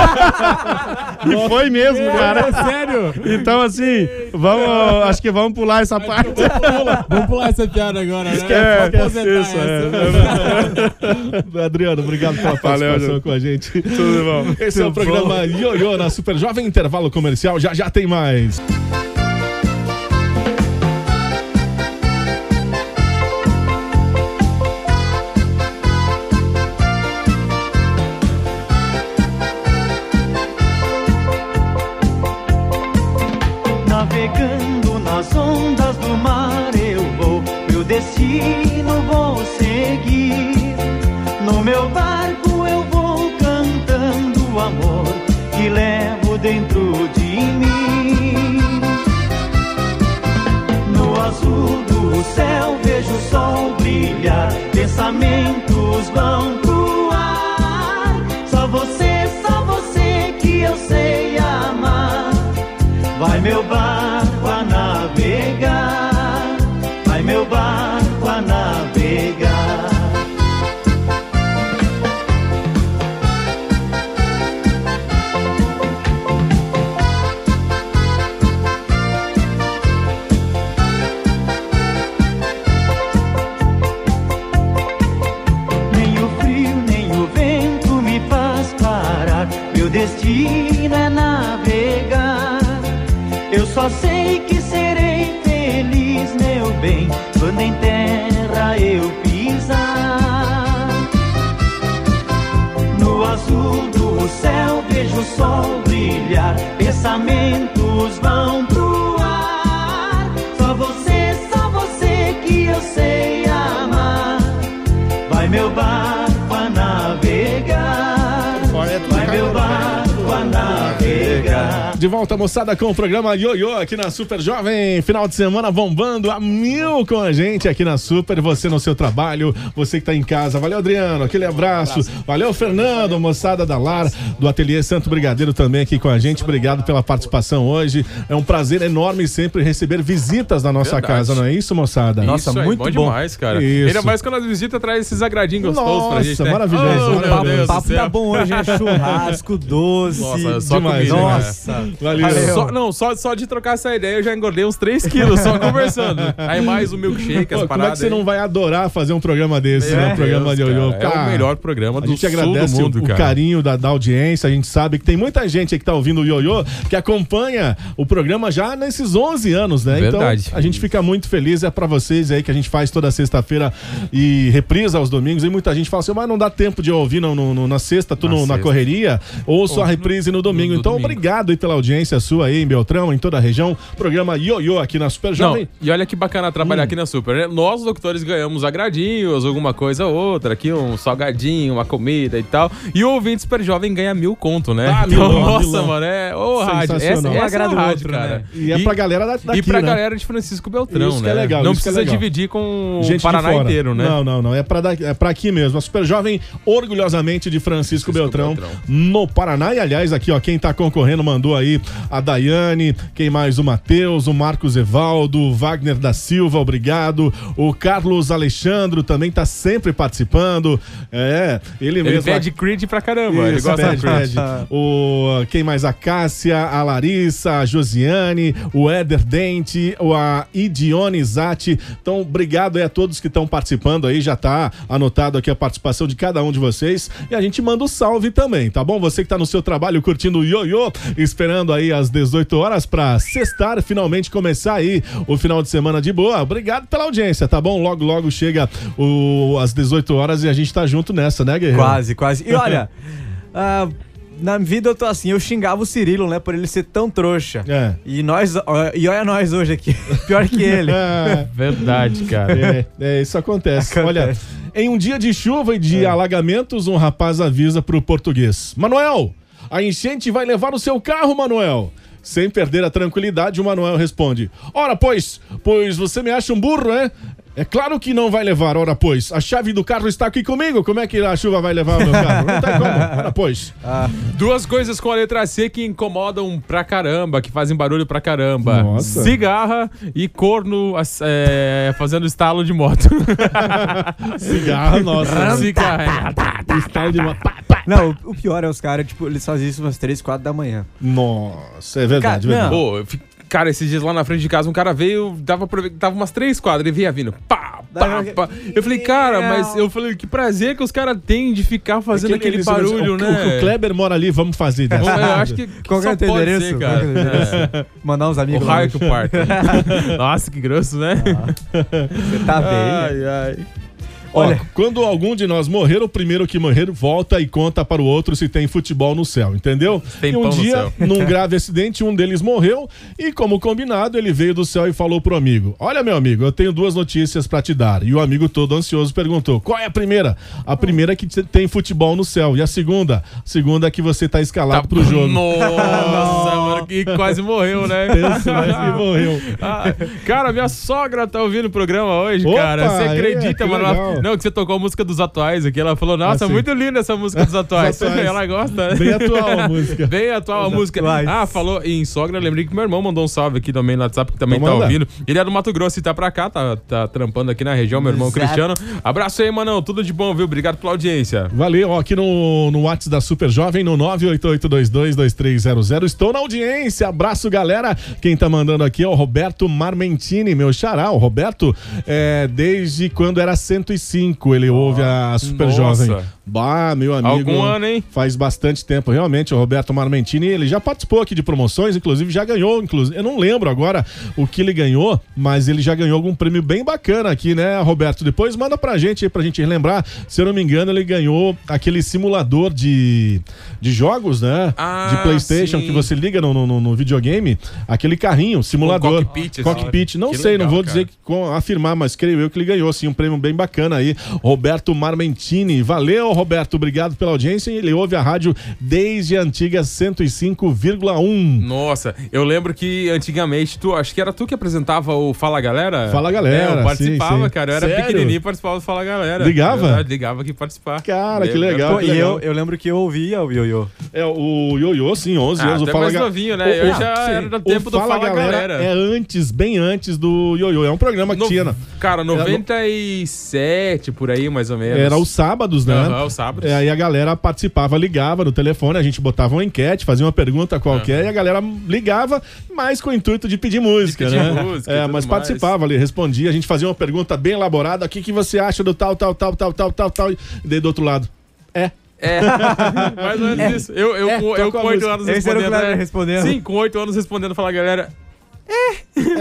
E foi mesmo, cara. É sério? Então, assim, vamos, acho que vamos pular essa parte. Vamos pular essa piada agora, né? É, Vou aposentar isso, essa. É. Adriano, obrigado pela Valeu, participação Ju. com a gente. Tudo bom. Esse é o Tudo programa bom. Ioiô na Super Jovem, intervalo comercial, já já tem mais. Navegando nas ondas do mar eu vou, meu destino vou seguir. No meu barco eu vou cantando o amor que levo dentro de mim. No azul do céu vejo o sol brilhar, pensamentos vão pro ar. Só você, só você que eu sei amar. Vai meu barco a navegar, vai meu barco a navegar. Nem o frio, nem o vento me faz parar, meu destino é navegar. Eu só sei que serei feliz, meu bem, quando em terra eu pisar. No azul do céu vejo o sol brilhar, pensamentos vão pro ar. Só você, só você que eu sei amar. Vai meu barco a navegar, vai meu barco a navegar. De volta, moçada, com o programa Ioiô aqui na Super Jovem. Final de semana bombando a mil com a gente aqui na Super. Você no seu trabalho, você que tá em casa. Valeu, Adriano, aquele abraço. Valeu, Fernando, moçada da Lar, do Ateliê Santo Brigadeiro também aqui com a gente. Obrigado pela participação hoje. É um prazer enorme sempre receber visitas na nossa Verdade. casa, não é isso, moçada? Nossa, isso aí, muito bom demais, cara. Isso. Ainda mais quando as visitas traz esses agradinhos gostosos pra gente, né? maravilhoso, Oh, meu maravilhoso. Deus O papo do céu. tá bom hoje, é churrasco, doce. Nossa, só demais, comida, Nossa. cara. Valeu. Só, não, só, só de trocar essa ideia eu já engordei uns três quilos só conversando. Aí mais o milkshake, as Pô, como é que paradas. você aí. não vai adorar fazer um programa desse, Meu né? Um programa de Deus, Ioiô. cara, é o melhor programa a do gente sul do agradece mundo, o, o cara. carinho da, da audiência. A gente sabe que tem muita gente aí que tá ouvindo o Ioiô que acompanha o programa já nesses onze anos, né? Verdade. Então, a gente fica muito feliz. É pra vocês aí que a gente faz toda sexta-feira e reprisa aos domingos. E muita gente fala assim, mas não dá tempo de ouvir no, no- no- na sexta, tu Na no- na sexta. correria, ou só Ou a reprise no domingo. no- no então, domingo. obrigado aí pela audiência sua aí em Beltrão, em toda a região. Programa Ioiô aqui na Super Não, Jovem. e olha que bacana trabalhar aqui na Super, né? Nós, doutores, ganhamos agradinhos, alguma coisa ou outra, aqui um salgadinho, uma comida e tal. E o ouvinte Super Jovem ganha mil conto, né? Ah, Então, milão, nossa, milão. mano, é... Ô, rádio, essa, Sensacional. essa Um é agrada a o rádio, outro, cara. né? E é pra galera da- daqui, E pra né? galera de Francisco Beltrão, Isso que né? é legal, Não isso que é precisa legal. dividir com Gente o Paraná de fora. inteiro, né? Não, não, não. É pra, da- é pra aqui mesmo. A Super Jovem, orgulhosamente de Francisco, Francisco Beltrão, Beltrão. no Paraná. E, aliás, aqui, ó, quem tá concorrendo mandou aí a Daiane, quem mais? O Matheus, o Marcos Evaldo, o Wagner da Silva, obrigado. O Carlos Alexandro também tá sempre participando. É, ele, Ele mesmo. pede Creed pra caramba, ele Isso, gosta pede, do Creed. pede. O, quem mais? A Cássia, a Larissa, a Josiane, o Éder Dente, a Idione Zatti. Então, obrigado aí a todos que estão participando aí, já tá anotado aqui a participação de cada um de vocês. E a gente manda o salve também, tá bom? Você que tá no seu trabalho curtindo o ioiô, esperando aí às dezoito horas pra sextar, finalmente começar aí o final de semana de boa. Obrigado pela audiência, tá bom? Logo, logo chega o, às dezoito horas e a gente tá junto nessa, né, Guerreiro? Quase, quase. E olha, uh, na vida eu tô assim, eu xingava o Cirilo, né, por ele ser tão trouxa. É. E nós, e olha nós hoje aqui, pior que ele. Verdade, cara. É, é, isso acontece. Acontece. Olha, em um dia de chuva e de é. alagamentos, um rapaz avisa pro português: Manuel, a enchente vai levar o seu carro, Manuel. Sem perder a tranquilidade, o Manuel responde: ora, pois, pois você me acha um burro, é? É claro que não vai levar, ora, pois. A chave do carro está aqui comigo. Como é que a chuva vai levar o meu carro? Não tem como, ora, pois. Ah. Duas coisas com a letra C que incomodam pra caramba, que fazem barulho pra caramba. Nossa. Cigarra e corno é, fazendo estalo de moto. Cigarra, nossa. Cigarra. Estalo de moto. Não, o pior é os caras, tipo, eles fazem isso umas três, quatro da manhã. Nossa, é verdade, Cara, verdade. Pô, eu fico... Cara, esses dias lá na frente de casa, um cara veio, dava, pra ver, dava umas três quadras, ele vinha vindo, pá, pá, pá. Eu falei, cara, mas eu falei, que prazer que os caras têm de ficar fazendo aquele, aquele barulho, o, né? O, o Kleber mora ali, vamos fazer dessa. Bom, eu acho que, que Qual só é o pode endereço? ser, cara. É. Mandar uns amigos o lá. Hark Park. Nossa, que grosso, né? Você tá bem. Ai, ai. Olha, ó, quando algum de nós morrer, o primeiro que morrer volta e conta para o outro se tem futebol no céu, entendeu? Tem e um pão dia, no céu. num grave acidente, um deles morreu e, como combinado, ele veio do céu e falou pro amigo: olha, meu amigo, eu tenho duas notícias para te dar. E o amigo todo ansioso perguntou: qual é a primeira? A primeira é que tem futebol no céu. E a segunda? A segunda é que você tá escalado tá pro jogo. Nossa, mano, que quase morreu, né? Esse quase morreu. Ah, cara, minha sogra tá ouvindo o programa hoje, Opa, cara. Você acredita, é, mano? legal. Não, que você tocou a música dos Atuais aqui. Ela falou, nossa, assim. muito linda essa música dos Atuais. Os Atuais. Ela gosta. Bem atual a música. Bem atual a música. Atuais. Ah, falou em sogra, lembrei que meu irmão mandou um salve aqui também no WhatsApp, que também Então tá manda. ouvindo. Ele é do Mato Grosso e tá pra cá, tá, tá trampando aqui na região, meu irmão Exato. Cristiano. Abraço aí, manão. Tudo de bom, viu? Obrigado pela audiência. Valeu, ó, aqui no, no WhatsApp da Super Jovem, no nove oito oito dois dois dois três zero zero. Estou na audiência. Abraço, galera. Quem tá mandando aqui é o Roberto Marmentini, meu xará. O Roberto, é, desde quando era cento e cinco, ele ouve a Super nossa. Jovem. Bah, meu amigo. Algum ano, hein? Faz bastante tempo, realmente. O Roberto Marmentini, ele já participou aqui de promoções, inclusive já ganhou, inclusive. Eu não lembro agora o que ele ganhou, mas ele já ganhou algum prêmio bem bacana aqui, né, Roberto? Depois manda pra gente aí, pra gente relembrar. Se eu não me engano, ele ganhou aquele simulador de, de jogos, né? Ah, de PlayStation, sim. que você liga no, no, no videogame, aquele carrinho, simulador. Um cockpit, assim. Cockpit. Não Que sei, legal, não vou cara. dizer com, afirmar, mas creio eu que ele ganhou, assim, um prêmio bem bacana aí. Roberto Marmentini. Valeu, Roberto, obrigado pela audiência. Ele ouve a rádio desde a antiga cento e cinco vírgula um. Nossa, eu lembro que antigamente, tu, acho que era tu que apresentava o Fala Galera? Fala Galera, É, eu participava, sim, sim. cara. Eu era Sério? pequenininho e participava do Fala Galera. Ligava? É verdade, ligava aqui participar. Cara, que Lembro. legal. Pô, e eu, eu lembro que eu ouvia o ioiô. É, o Ioiô, sim, onze Ah, anos. até o Fala mais Ga- novinho, né? O- Eu o- já sim. era do tempo o do Fala Galera. É antes, bem antes do Ioiô. É um programa que No- tinha. Cara, noventa e sete, por aí, mais ou menos. Era os sábados, né? Aham, os sábados. É, aí a galera participava, ligava no telefone, a gente botava uma enquete, fazia uma pergunta qualquer, e a galera ligava, mas com o intuito de pedir música, De pedir né? música e é, tudo mas mais. participava ali, respondia, a gente fazia uma pergunta bem elaborada, o que, que você acha do tal, tal, tal, tal, tal, tal, tal, e daí do outro lado, é. É, mais ou menos É. isso. Eu, eu, É, com- eu toca com a oito música. anos Esse era o respondendo. Kleber né? respondendo. Sim, com oito anos respondendo, Fala Galera. É!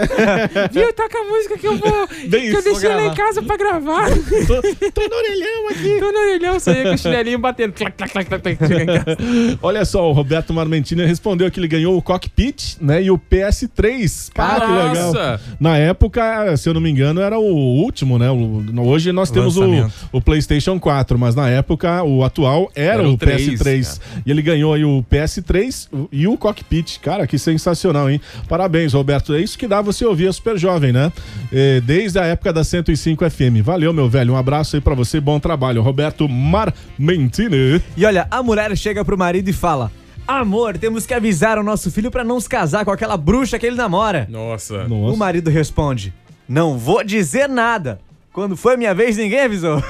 Viu? Toca a música que eu vou. Bem que isso. eu deixei Vou lá em gravar. casa pra gravar. tô, tô no orelhão aqui. Tô no orelhão, saía com o chinelinho batendo. Clac, clac, clac, clac, clac, chega em casa. Olha só, o Roberto Marmentini respondeu que ele ganhou o Cockpit, né, e o P S três. Cara, que legal. Nossa! Na época, se eu não me engano, era o último, né? O- hoje nós temos o, Lançamento. o PlayStation quatro, mas na época o atual era, Era o, o P S três. três, E ele ganhou aí o P S três e o Cockpit. Cara, que sensacional, hein? Parabéns, Roberto. É isso que dá você ouvir a Super Jovem, né? Eh, Desde a época da cento e cinco F M. Valeu, meu velho. Um abraço aí pra você. Bom trabalho. Roberto Marmentini. E olha, a mulher chega pro marido e fala: amor, temos que avisar o nosso filho pra não se casar com aquela bruxa que ele namora. Nossa. Nossa. O marido responde: não vou dizer nada. Quando foi minha vez, ninguém avisou.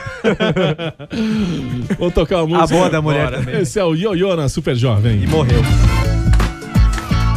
Vou tocar a música. A boa da mulher Bora. também. Esse é o Ioiô na Super Jovem. E morreu.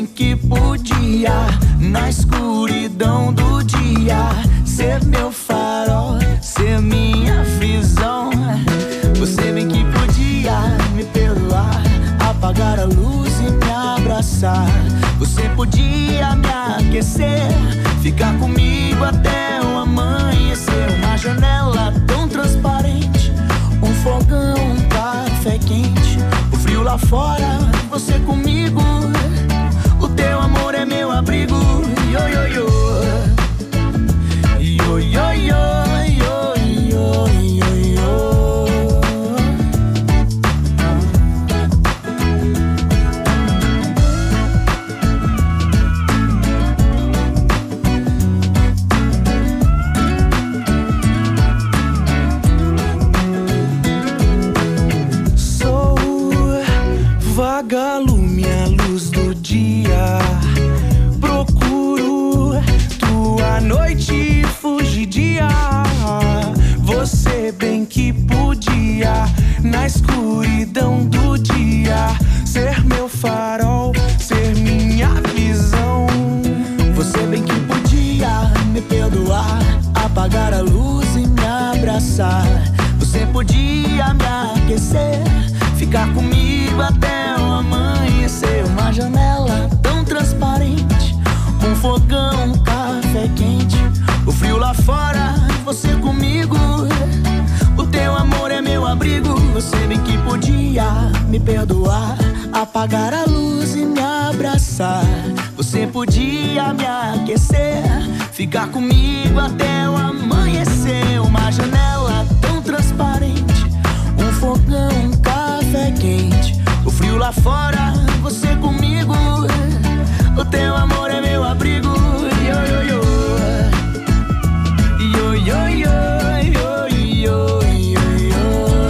bem que podia, na escuridão do dia, ser meu farol, ser minha visão. Você bem que podia me perdoar, apagar a luz e me abraçar. Você podia me aquecer, ficar comigo até o amanhecer. Uma janela tão transparente, um fogão, um café quente, o frio lá fora, você comigo. O teu amor é meu abrigo. Yo, yo, yo. Yo, yo, yo, yo, yo, yo, yo. Sou vagalume à luz do dia, procuro tua noite fugidia. Você bem que podia, na escuridão do dia, ser meu farol, ser minha visão. Você bem que podia me perdoar, apagar a luz e me abraçar. Você podia me aquecer, ficar comigo até o amanhecer. Uma janela tão transparente, um fogão, um café quente, o frio lá fora, você comigo. O teu amor é meu abrigo. Você bem que podia me perdoar, apagar a luz e me abraçar. Você podia me aquecer, ficar comigo até o amanhecer. Uma janela tão transparente, um fogão, um café quente, o frio lá fora, você comigo. O teu amor é meu abrigo. Yo, yo, yo. Yo, yo, yo, yo, yo, yo, yo.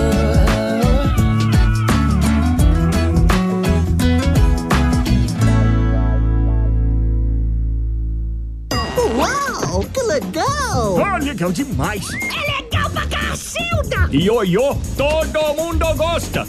Uau, que legal! Ah, legal demais! É legal pra cacilda! Ioiô, todo mundo gosta!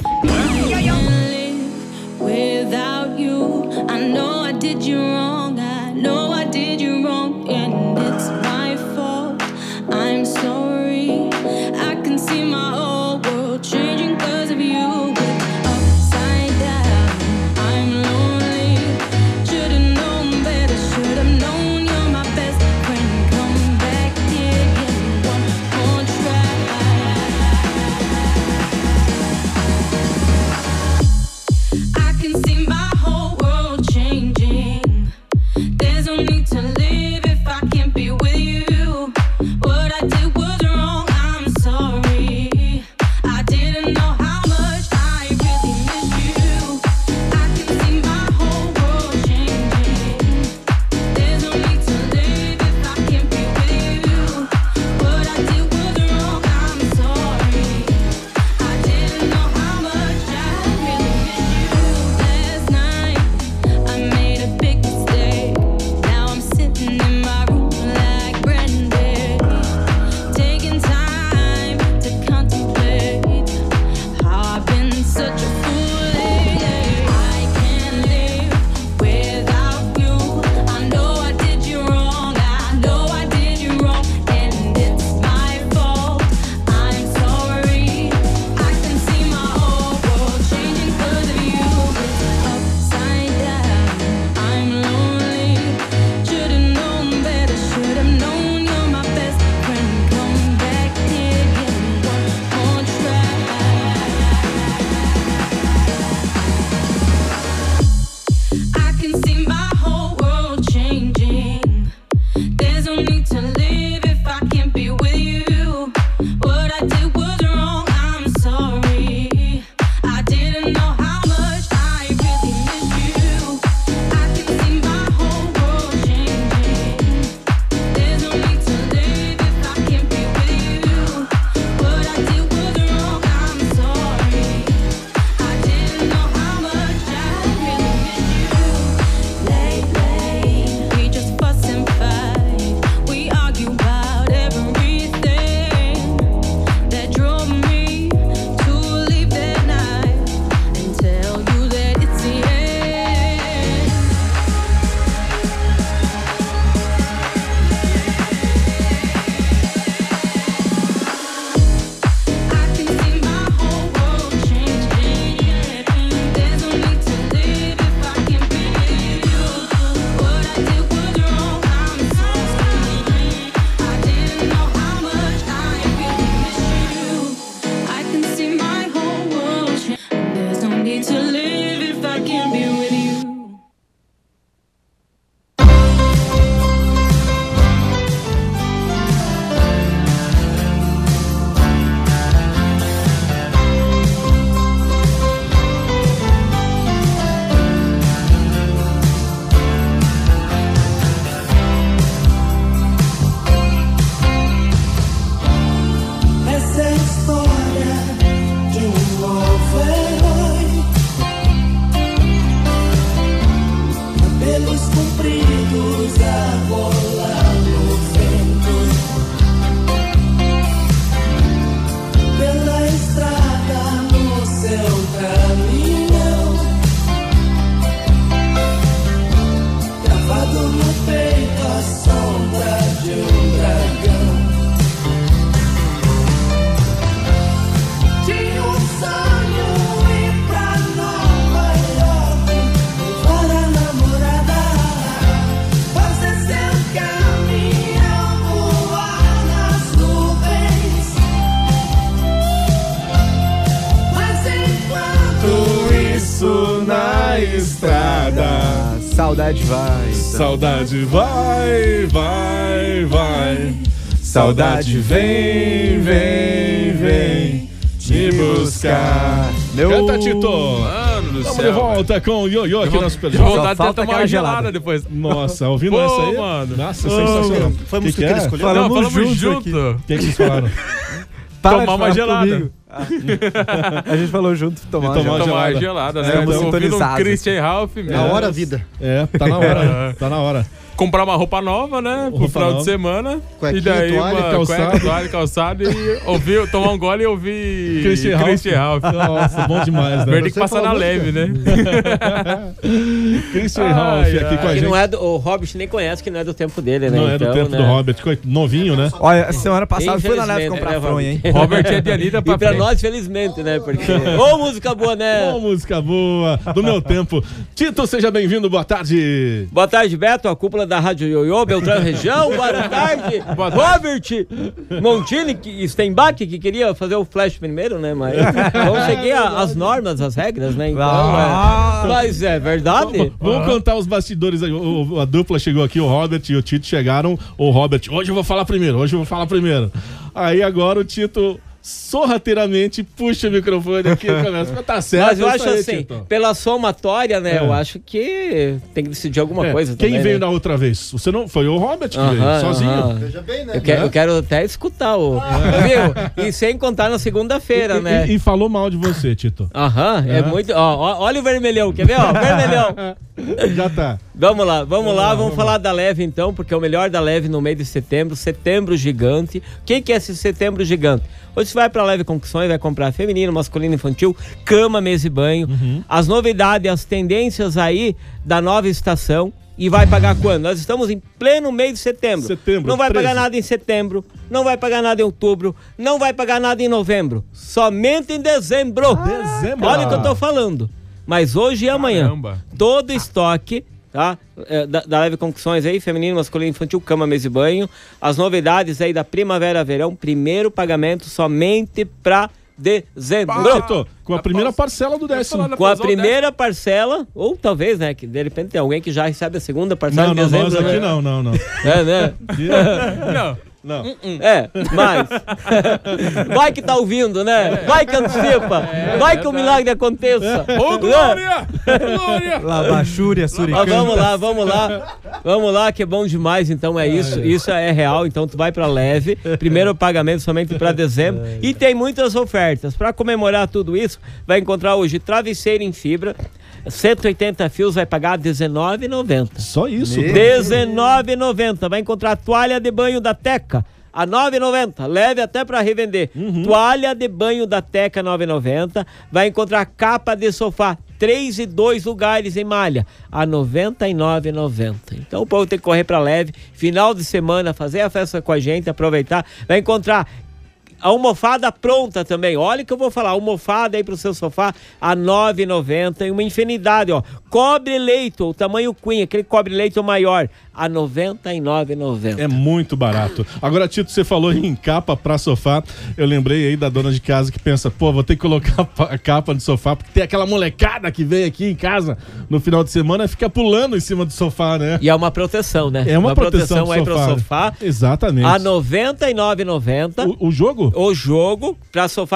Without you, I know I did you wrong. I know I did you wrong, and it's my fault. I'm sorry. I can see my whole world changing 'cause of you. But upside down, I'm lonely. Should've known better. Should've known you're my best friend. Come back here, give me one more try. I can see my whole world changing. cabelos compridos a rolar no vento, pela estrada no seu caminhão, gravado no peito a sombra de um dragão. Tinha um sonho ir pra Nova York, levar a namorada, fazer seu caminhão voar nas nuvens. Mas enquanto Isso na estrada. Saudade vai. Saudade vai, vai, vai. Saudade vem, vem, vem te buscar. Meu- Canta, Tito. Mano do Estamos céu, de volta com o Ioiô aqui na Super Jovem. vontade de falta tomar aquela uma gelada. gelada depois. Nossa, ouvindo Pô, essa aí? mano. Nossa, Ô, sensacional. foi a Que música que que ele é? escolheu? Não, Falamos falamos juntos junto. aqui. O que, que vocês falaram? Para de Tomar uma falar gelada. comigo. A gente falou junto, tomar uma tomar uma gelada. Tomar gelada. gelada, né? Estamos Ouvindo um sintonizados. Christian Ralph. Na né? hora, vida. É, tá na hora. Tá na hora. Comprar uma roupa nova, né? Pro Roupa final nova. de semana. Cuequinha, e daí toalha, uma calçado. cueca, toalha, calçado e ouvir, tomar um gole e ouvir Christian Ralph. Christian Ralph. Nossa, bom demais, né? Perdi que Você passar falou na música. leve, né? Christian Ai, Ralph aqui ai. com a Que gente. não é do, o Hobbit nem conhece, que não é do tempo dele, né? Não é do Então, tempo né? do Robert, coit- novinho, né? Olha, semana passada fui na neve Infelizmente, comprar né, fronha, hein? Robert é de Anitta pra E pra frente. nós, felizmente, né? Porque. Ô, música boa, né? Ô, música boa, do meu tempo. Tito, seja bem-vindo, boa tarde. Boa tarde, Beto, a cúpula da Rádio Ioiô, Beltrão Região. Boa tarde, Robert Montini, que, Steinbach, que queria fazer o flash primeiro, né? Mas vamos seguir a- as normas, as regras, né? Então, Ah. é. Mas é verdade. Vamos contar os bastidores aí. O- o- a dupla chegou aqui, o Robert e o Tito chegaram. O Robert, hoje eu vou falar primeiro, hoje eu vou falar primeiro. Aí agora o Tito sorrateiramente puxa o microfone aqui e começa. Mas tá certo. Mas eu é acho isso aí, assim, Tito. pela somatória, né? É. Eu acho que tem que decidir alguma É, coisa quem também, veio né? na outra vez? Você não? Foi o Robert que Aham, veio, sozinho. aham. Veja bem, né? Eu quero, eu quero até escutar o. Viu? E sem contar na segunda-feira, E- né? E, e falou mal de você, Tito. Aham, é. É. muito. Ó, ó, olha o vermelhão, quer ver? Ó, vermelhão. Já tá. Vamos lá, vamos lá, lá, vamos vamos falar da Leve então, porque é o melhor da Leve no mês de setembro, setembro gigante. O que, que é esse setembro gigante? Hoje você vai pra Leve Conquistões, vai comprar feminino, masculino, infantil, cama, mesa e banho. As novidades, as tendências aí da nova estação. E vai pagar quando? Nós estamos em pleno mês de setembro. Setembro, Não vai treze. pagar nada em setembro, não vai pagar nada em outubro, não vai pagar nada em novembro. Somente em dezembro. Dezembro. Olha o que eu tô falando. Mas hoje e amanhã, Caramba. todo estoque, tá? É, da, da Leve Conquistões aí, feminino, masculino, infantil, cama, mesa e banho. As novidades aí da primavera-verão, primeiro pagamento somente pra dezembro. Tito, com a primeira parcela do décimo. Com a primeira parcela, ou talvez, né, que de repente tem alguém que já recebe a segunda parcela Não, em não, dezembro. nós aqui né? não, não, não. É, né? Não. Não. É, mas vai que tá ouvindo, né? Vai que antecipa. Vai que o milagre aconteça. Ô, Glória! Glória! Labachúria, Mas suricanta. vamos lá, vamos lá. Vamos lá, que é bom demais. Então é isso. Isso é real. Então tu vai pra Leve. Primeiro pagamento somente pra dezembro. E tem muitas ofertas. Pra comemorar tudo isso, vai encontrar hoje travesseiro em fibra. cento e oitenta fios, vai pagar dezenove reais e noventa centavos. Só isso. dezenove reais e noventa centavos. Vai encontrar toalha de banho da Teca a nove reais e noventa centavos. Leve até para revender. Toalha de banho da Teca nove reais e noventa centavos. Vai encontrar capa de sofá três e dois lugares em malha a noventa e nove reais e noventa centavos. Então o povo tem que correr para Leve. Final de semana, fazer a festa com a gente, aproveitar. Vai encontrar a almofada pronta também. Olha o que eu vou falar. Almofada aí pro seu sofá a nove reais e noventa centavos. E uma infinidade, ó. Cobre leito, o tamanho Queen, aquele cobre leito maior, a noventa e nove reais e noventa centavos. É muito barato. Agora, Tito, você falou em capa pra sofá. Eu lembrei aí da dona de casa que pensa, pô, vou ter que colocar a capa no sofá, porque tem aquela molecada que vem aqui em casa no final de semana e fica pulando em cima do sofá, né? E é uma proteção, né? É uma, proteção, aí pro pro sofá. sofá. Exatamente. A noventa e nove reais e noventa centavos. O, o jogo? O jogo para sofá de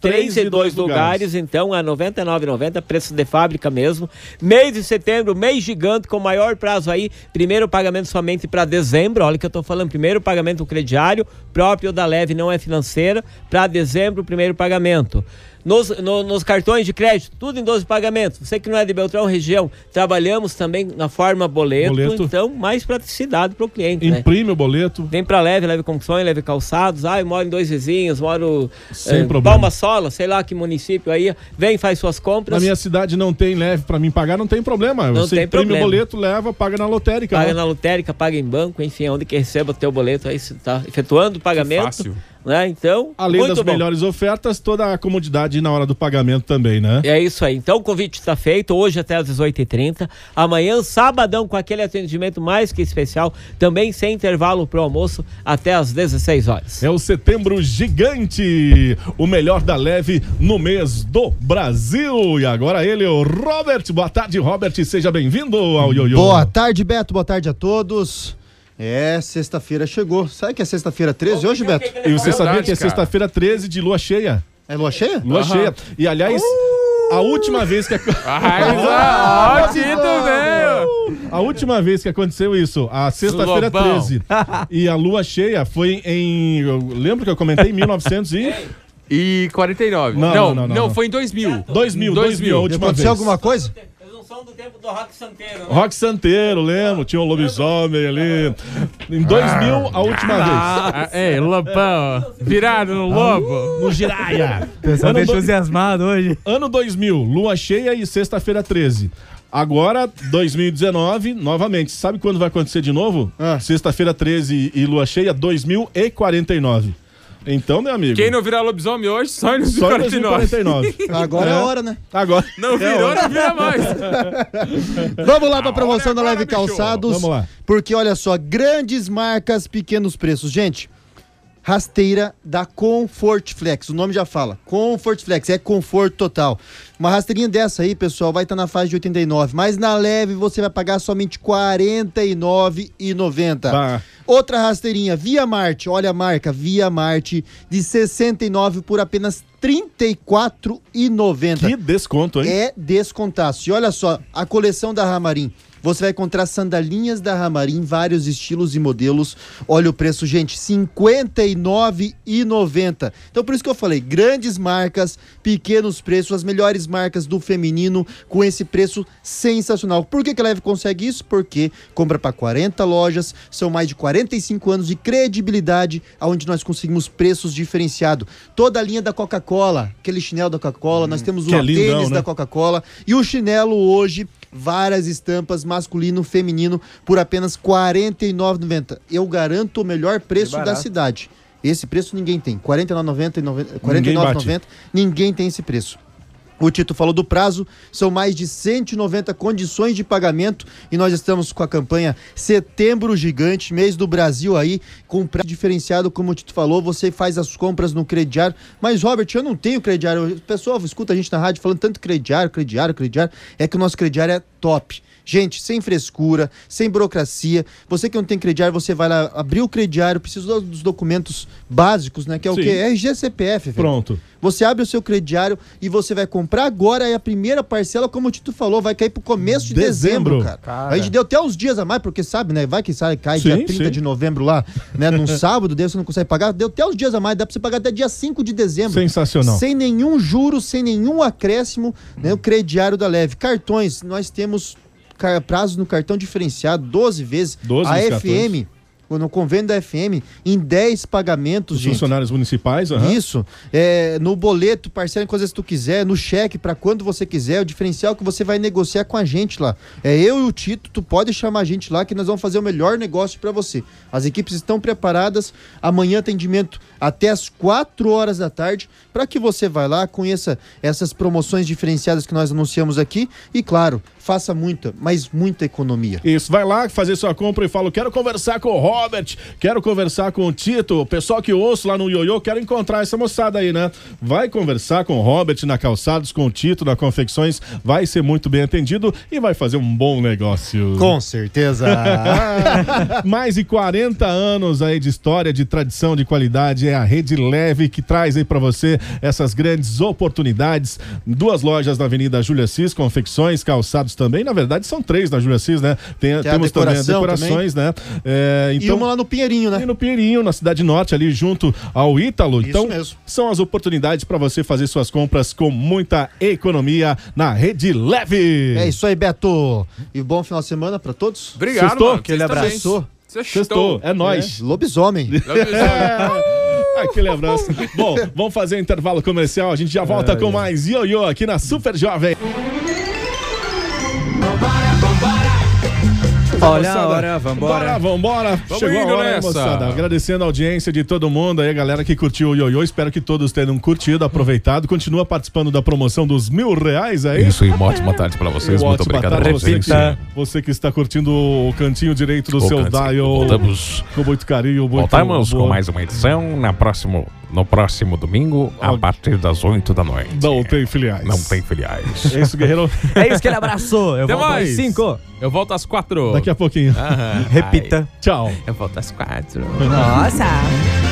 três e dois lugares, então a noventa e nove reais e noventa centavos, preço de fábrica mesmo. Mês de setembro, mês gigante, com maior prazo aí, primeiro pagamento somente para dezembro, olha o que eu tô falando, primeiro pagamento crediário, próprio da Leve, não é financeira, para dezembro, primeiro pagamento. Nos, no, nos cartões de crédito, tudo em doze pagamentos. Você que não é de Beltrão região, trabalhamos também na forma boleto, Boleto. então mais praticidade para o cliente. Imprime né? o boleto. Vem para Leve, Leve Construções, Leve Calçados. Ah, eu moro em Dois Vizinhos, moro Sem eh, problema. Palma Sola, sei lá que município aí. Vem, faz suas compras. Na minha cidade não tem Leve pra mim pagar, não tem problema. Não Você tem imprime problema. o boleto, leva, paga na lotérica. Paga né? na lotérica, paga em banco, enfim, onde que receba o teu boleto aí, você tá efetuando o pagamento. fácil. Né? Então, Além muito das bom. melhores ofertas, toda a comodidade na hora do pagamento também, né? É isso aí. Então o convite está feito hoje até às dezoito e trinta. Amanhã, sabadão, com aquele atendimento mais que especial, também sem intervalo pro almoço até às dezesseis horas. É o Setembro Gigante, o melhor da Leve no mês do Brasil. E agora ele, o Robert. Boa tarde, Robert. Seja bem-vindo ao Ioiô. Boa tarde, Beto. Boa tarde a todos. É, sexta-feira chegou. Sabe que é sexta-feira treze hoje, Beto? E você sabia que é sexta-feira treze de lua cheia? É lua cheia? Lua Aham. cheia. E aliás, a última vez que... Ah, meu! A última vez que aconteceu isso, a sexta-feira Lobão. treze, e a lua cheia foi em... Eu lembro que eu comentei, mil e novecentos e... E quarenta e nove. Não, Não, não, não, não, não, não. foi em dois mil. dois mil, dois mil, a última Aconteceu vez. alguma coisa? Do Rock Santeiro, né? Rock Santeiro, lembro, tinha um lobisomem ali. Em dois mil, a última Ah, é, lobão. Virado no lobo. vez. No Jiraya. O pessoal Ano tá do- entusiasmado hoje. Ano dois mil, lua cheia e sexta-feira treze. Agora, dois mil e dezenove, novamente. Sabe quando vai acontecer de novo? Sexta-feira treze e lua cheia, dois mil e quarenta e nove. Então, meu amigo... Quem não virar lobisomem hoje, só em Só em dois mil e quarenta e nove. Agora é a hora, né? Agora. Não virou, não vira mais. Vamos lá para a promoção da Leve Calçados. Vamos lá. Porque olha só, grandes marcas, pequenos preços. Gente, rasteira da Comfort Flex. O nome já fala. Comfort Flex, é conforto total. Uma rasteirinha dessa aí, pessoal, vai estar na faixa de oitenta e nove. Mas na Leve você vai pagar somente quarenta e nove reais e noventa centavos. Bah. Outra rasteirinha, Via Marte, olha a marca, Via Marte, de sessenta e nove por apenas trinta e quatro reais e noventa centavos. Que desconto, hein? É descontaço. E olha só, a coleção da Ramarim. Você vai encontrar sandalinhas da Ramarim, vários estilos e modelos. Olha o preço, gente, cinquenta e nove reais e noventa centavos. Então por isso que eu falei, grandes marcas, pequenos preços, as melhores marcas do feminino com esse preço sensacional. Por que que a Leve consegue isso? Porque compra para quarenta lojas, são mais de quarenta e cinco anos de credibilidade, onde nós conseguimos preços diferenciados. Toda a linha da Coca-Cola, aquele chinelo da Coca-Cola, nós temos o que é lindão, tênis né? da Coca-Cola e o chinelo hoje, várias estampas, masculino, feminino, por apenas quarenta e nove reais e noventa centavos. Eu garanto o melhor preço da barato. cidade. Esse preço ninguém tem. quarenta e nove reais e noventa centavos, quarenta e Ninguém nove reais e bate. noventa centavos, ninguém tem esse preço. O Tito falou do prazo, são mais de cento e noventa condições de pagamento e nós estamos com a campanha Setembro Gigante, mês do Brasil aí, com prazo diferenciado, como o Tito falou, você faz as compras no crediário, mas Robert, eu não tenho crediário, pessoal, escuta a gente na rádio falando tanto crediário, crediário, crediário, é que o nosso crediário é top. Gente, sem frescura, sem burocracia. Você que não tem crediário, você vai lá abrir o crediário, precisa dos documentos básicos, né? Que é o Sim. quê? R G, C P F. velho. Pronto. Você abre o seu crediário e você vai comprar agora e a primeira parcela, como o Tito falou, vai cair pro começo de dezembro, Dezembro. cara. Cara. A gente deu até uns dias a mais, porque sabe, né? Vai que sai, cai Sim, dia trinta sim. de novembro lá, né? Num sábado, daí você não consegue pagar. Deu até uns dias a mais, dá pra você pagar até dia cinco de dezembro. Sensacional. Sem nenhum juro, sem nenhum acréscimo, né? O crediário da Leve. Cartões, nós temos car- prazo no cartão diferenciado, doze vezes. doze a nos F M, no convênio da F M, em dez pagamentos, Os gente. funcionários municipais, aham. Isso, é, no boleto, parcela em coisas que tu quiser, no cheque, pra quando você quiser, o diferencial que você vai negociar com a gente lá. É eu e o Tito, tu pode chamar a gente lá que nós vamos fazer o melhor negócio pra você. As equipes estão preparadas, amanhã atendimento até as quatro horas da tarde, para que você vá lá, conheça essas promoções diferenciadas que nós anunciamos aqui e, claro, faça muita, mas muita economia. Isso, vai lá fazer sua compra e fala, quero conversar com o Robert, quero conversar com o Tito, o pessoal que eu ouço lá no Ioiô, quero encontrar essa moçada aí, né? Vai conversar com o Robert na Calçados, com o Tito na Confecções, vai ser muito bem atendido e vai fazer um bom negócio. Com certeza. Mais de quarenta anos aí de história, de tradição, de qualidade, é a Rede Leve que traz aí pra você essas grandes oportunidades. Duas lojas na Avenida Júlia Cis, Confecções, Calçados também, na verdade são três na Júlia Cis, né? Tem, Tem temos a também as decoração decorações, né? É, E então, uma lá no Pinheirinho, né? e no Pinheirinho, na Cidade Norte, ali junto ao Ítalo. Isso Então, mesmo. são as oportunidades para você fazer suas compras com muita economia na Rede Leve. É isso aí, Beto. E bom final de semana pra todos. Obrigado, Sextou? mano. Aquele Vocês também. abraço. Sextou, é nóis. É, lobisomem. É. Aquele abraço. Bom, vamos fazer um intervalo comercial. A gente já volta com mais Ioiô aqui na Super Jovem. Olha a Moçada, hora, vambora. Bora, vambora. Vamos Chegou a indo hora, hein, nessa. moçada. Agradecendo a audiência de todo mundo aí, a galera que curtiu o Ioiô. Espero que todos tenham curtido, aproveitado. Continua participando da promoção dos mil reais aí. Isso, e uma ótima tarde pra vocês. Uma Muito ótima obrigado tarde. pela Você que, audiência. você que está curtindo o cantinho direito do O seu cantinho. dial. Voltamos. Com muito carinho. Muito Voltamos boa. com mais uma edição na próximo, no próximo domingo, a partir das oito da noite. Não tem filiais. Não tem filiais. É isso, guerreiro. É isso que ele abraçou. Eu Até volto às mais. cinco. Eu volto às quatro. Daqui a pouquinho. Aham. Repita. Tchau. Eu volto às quatro. Nossa.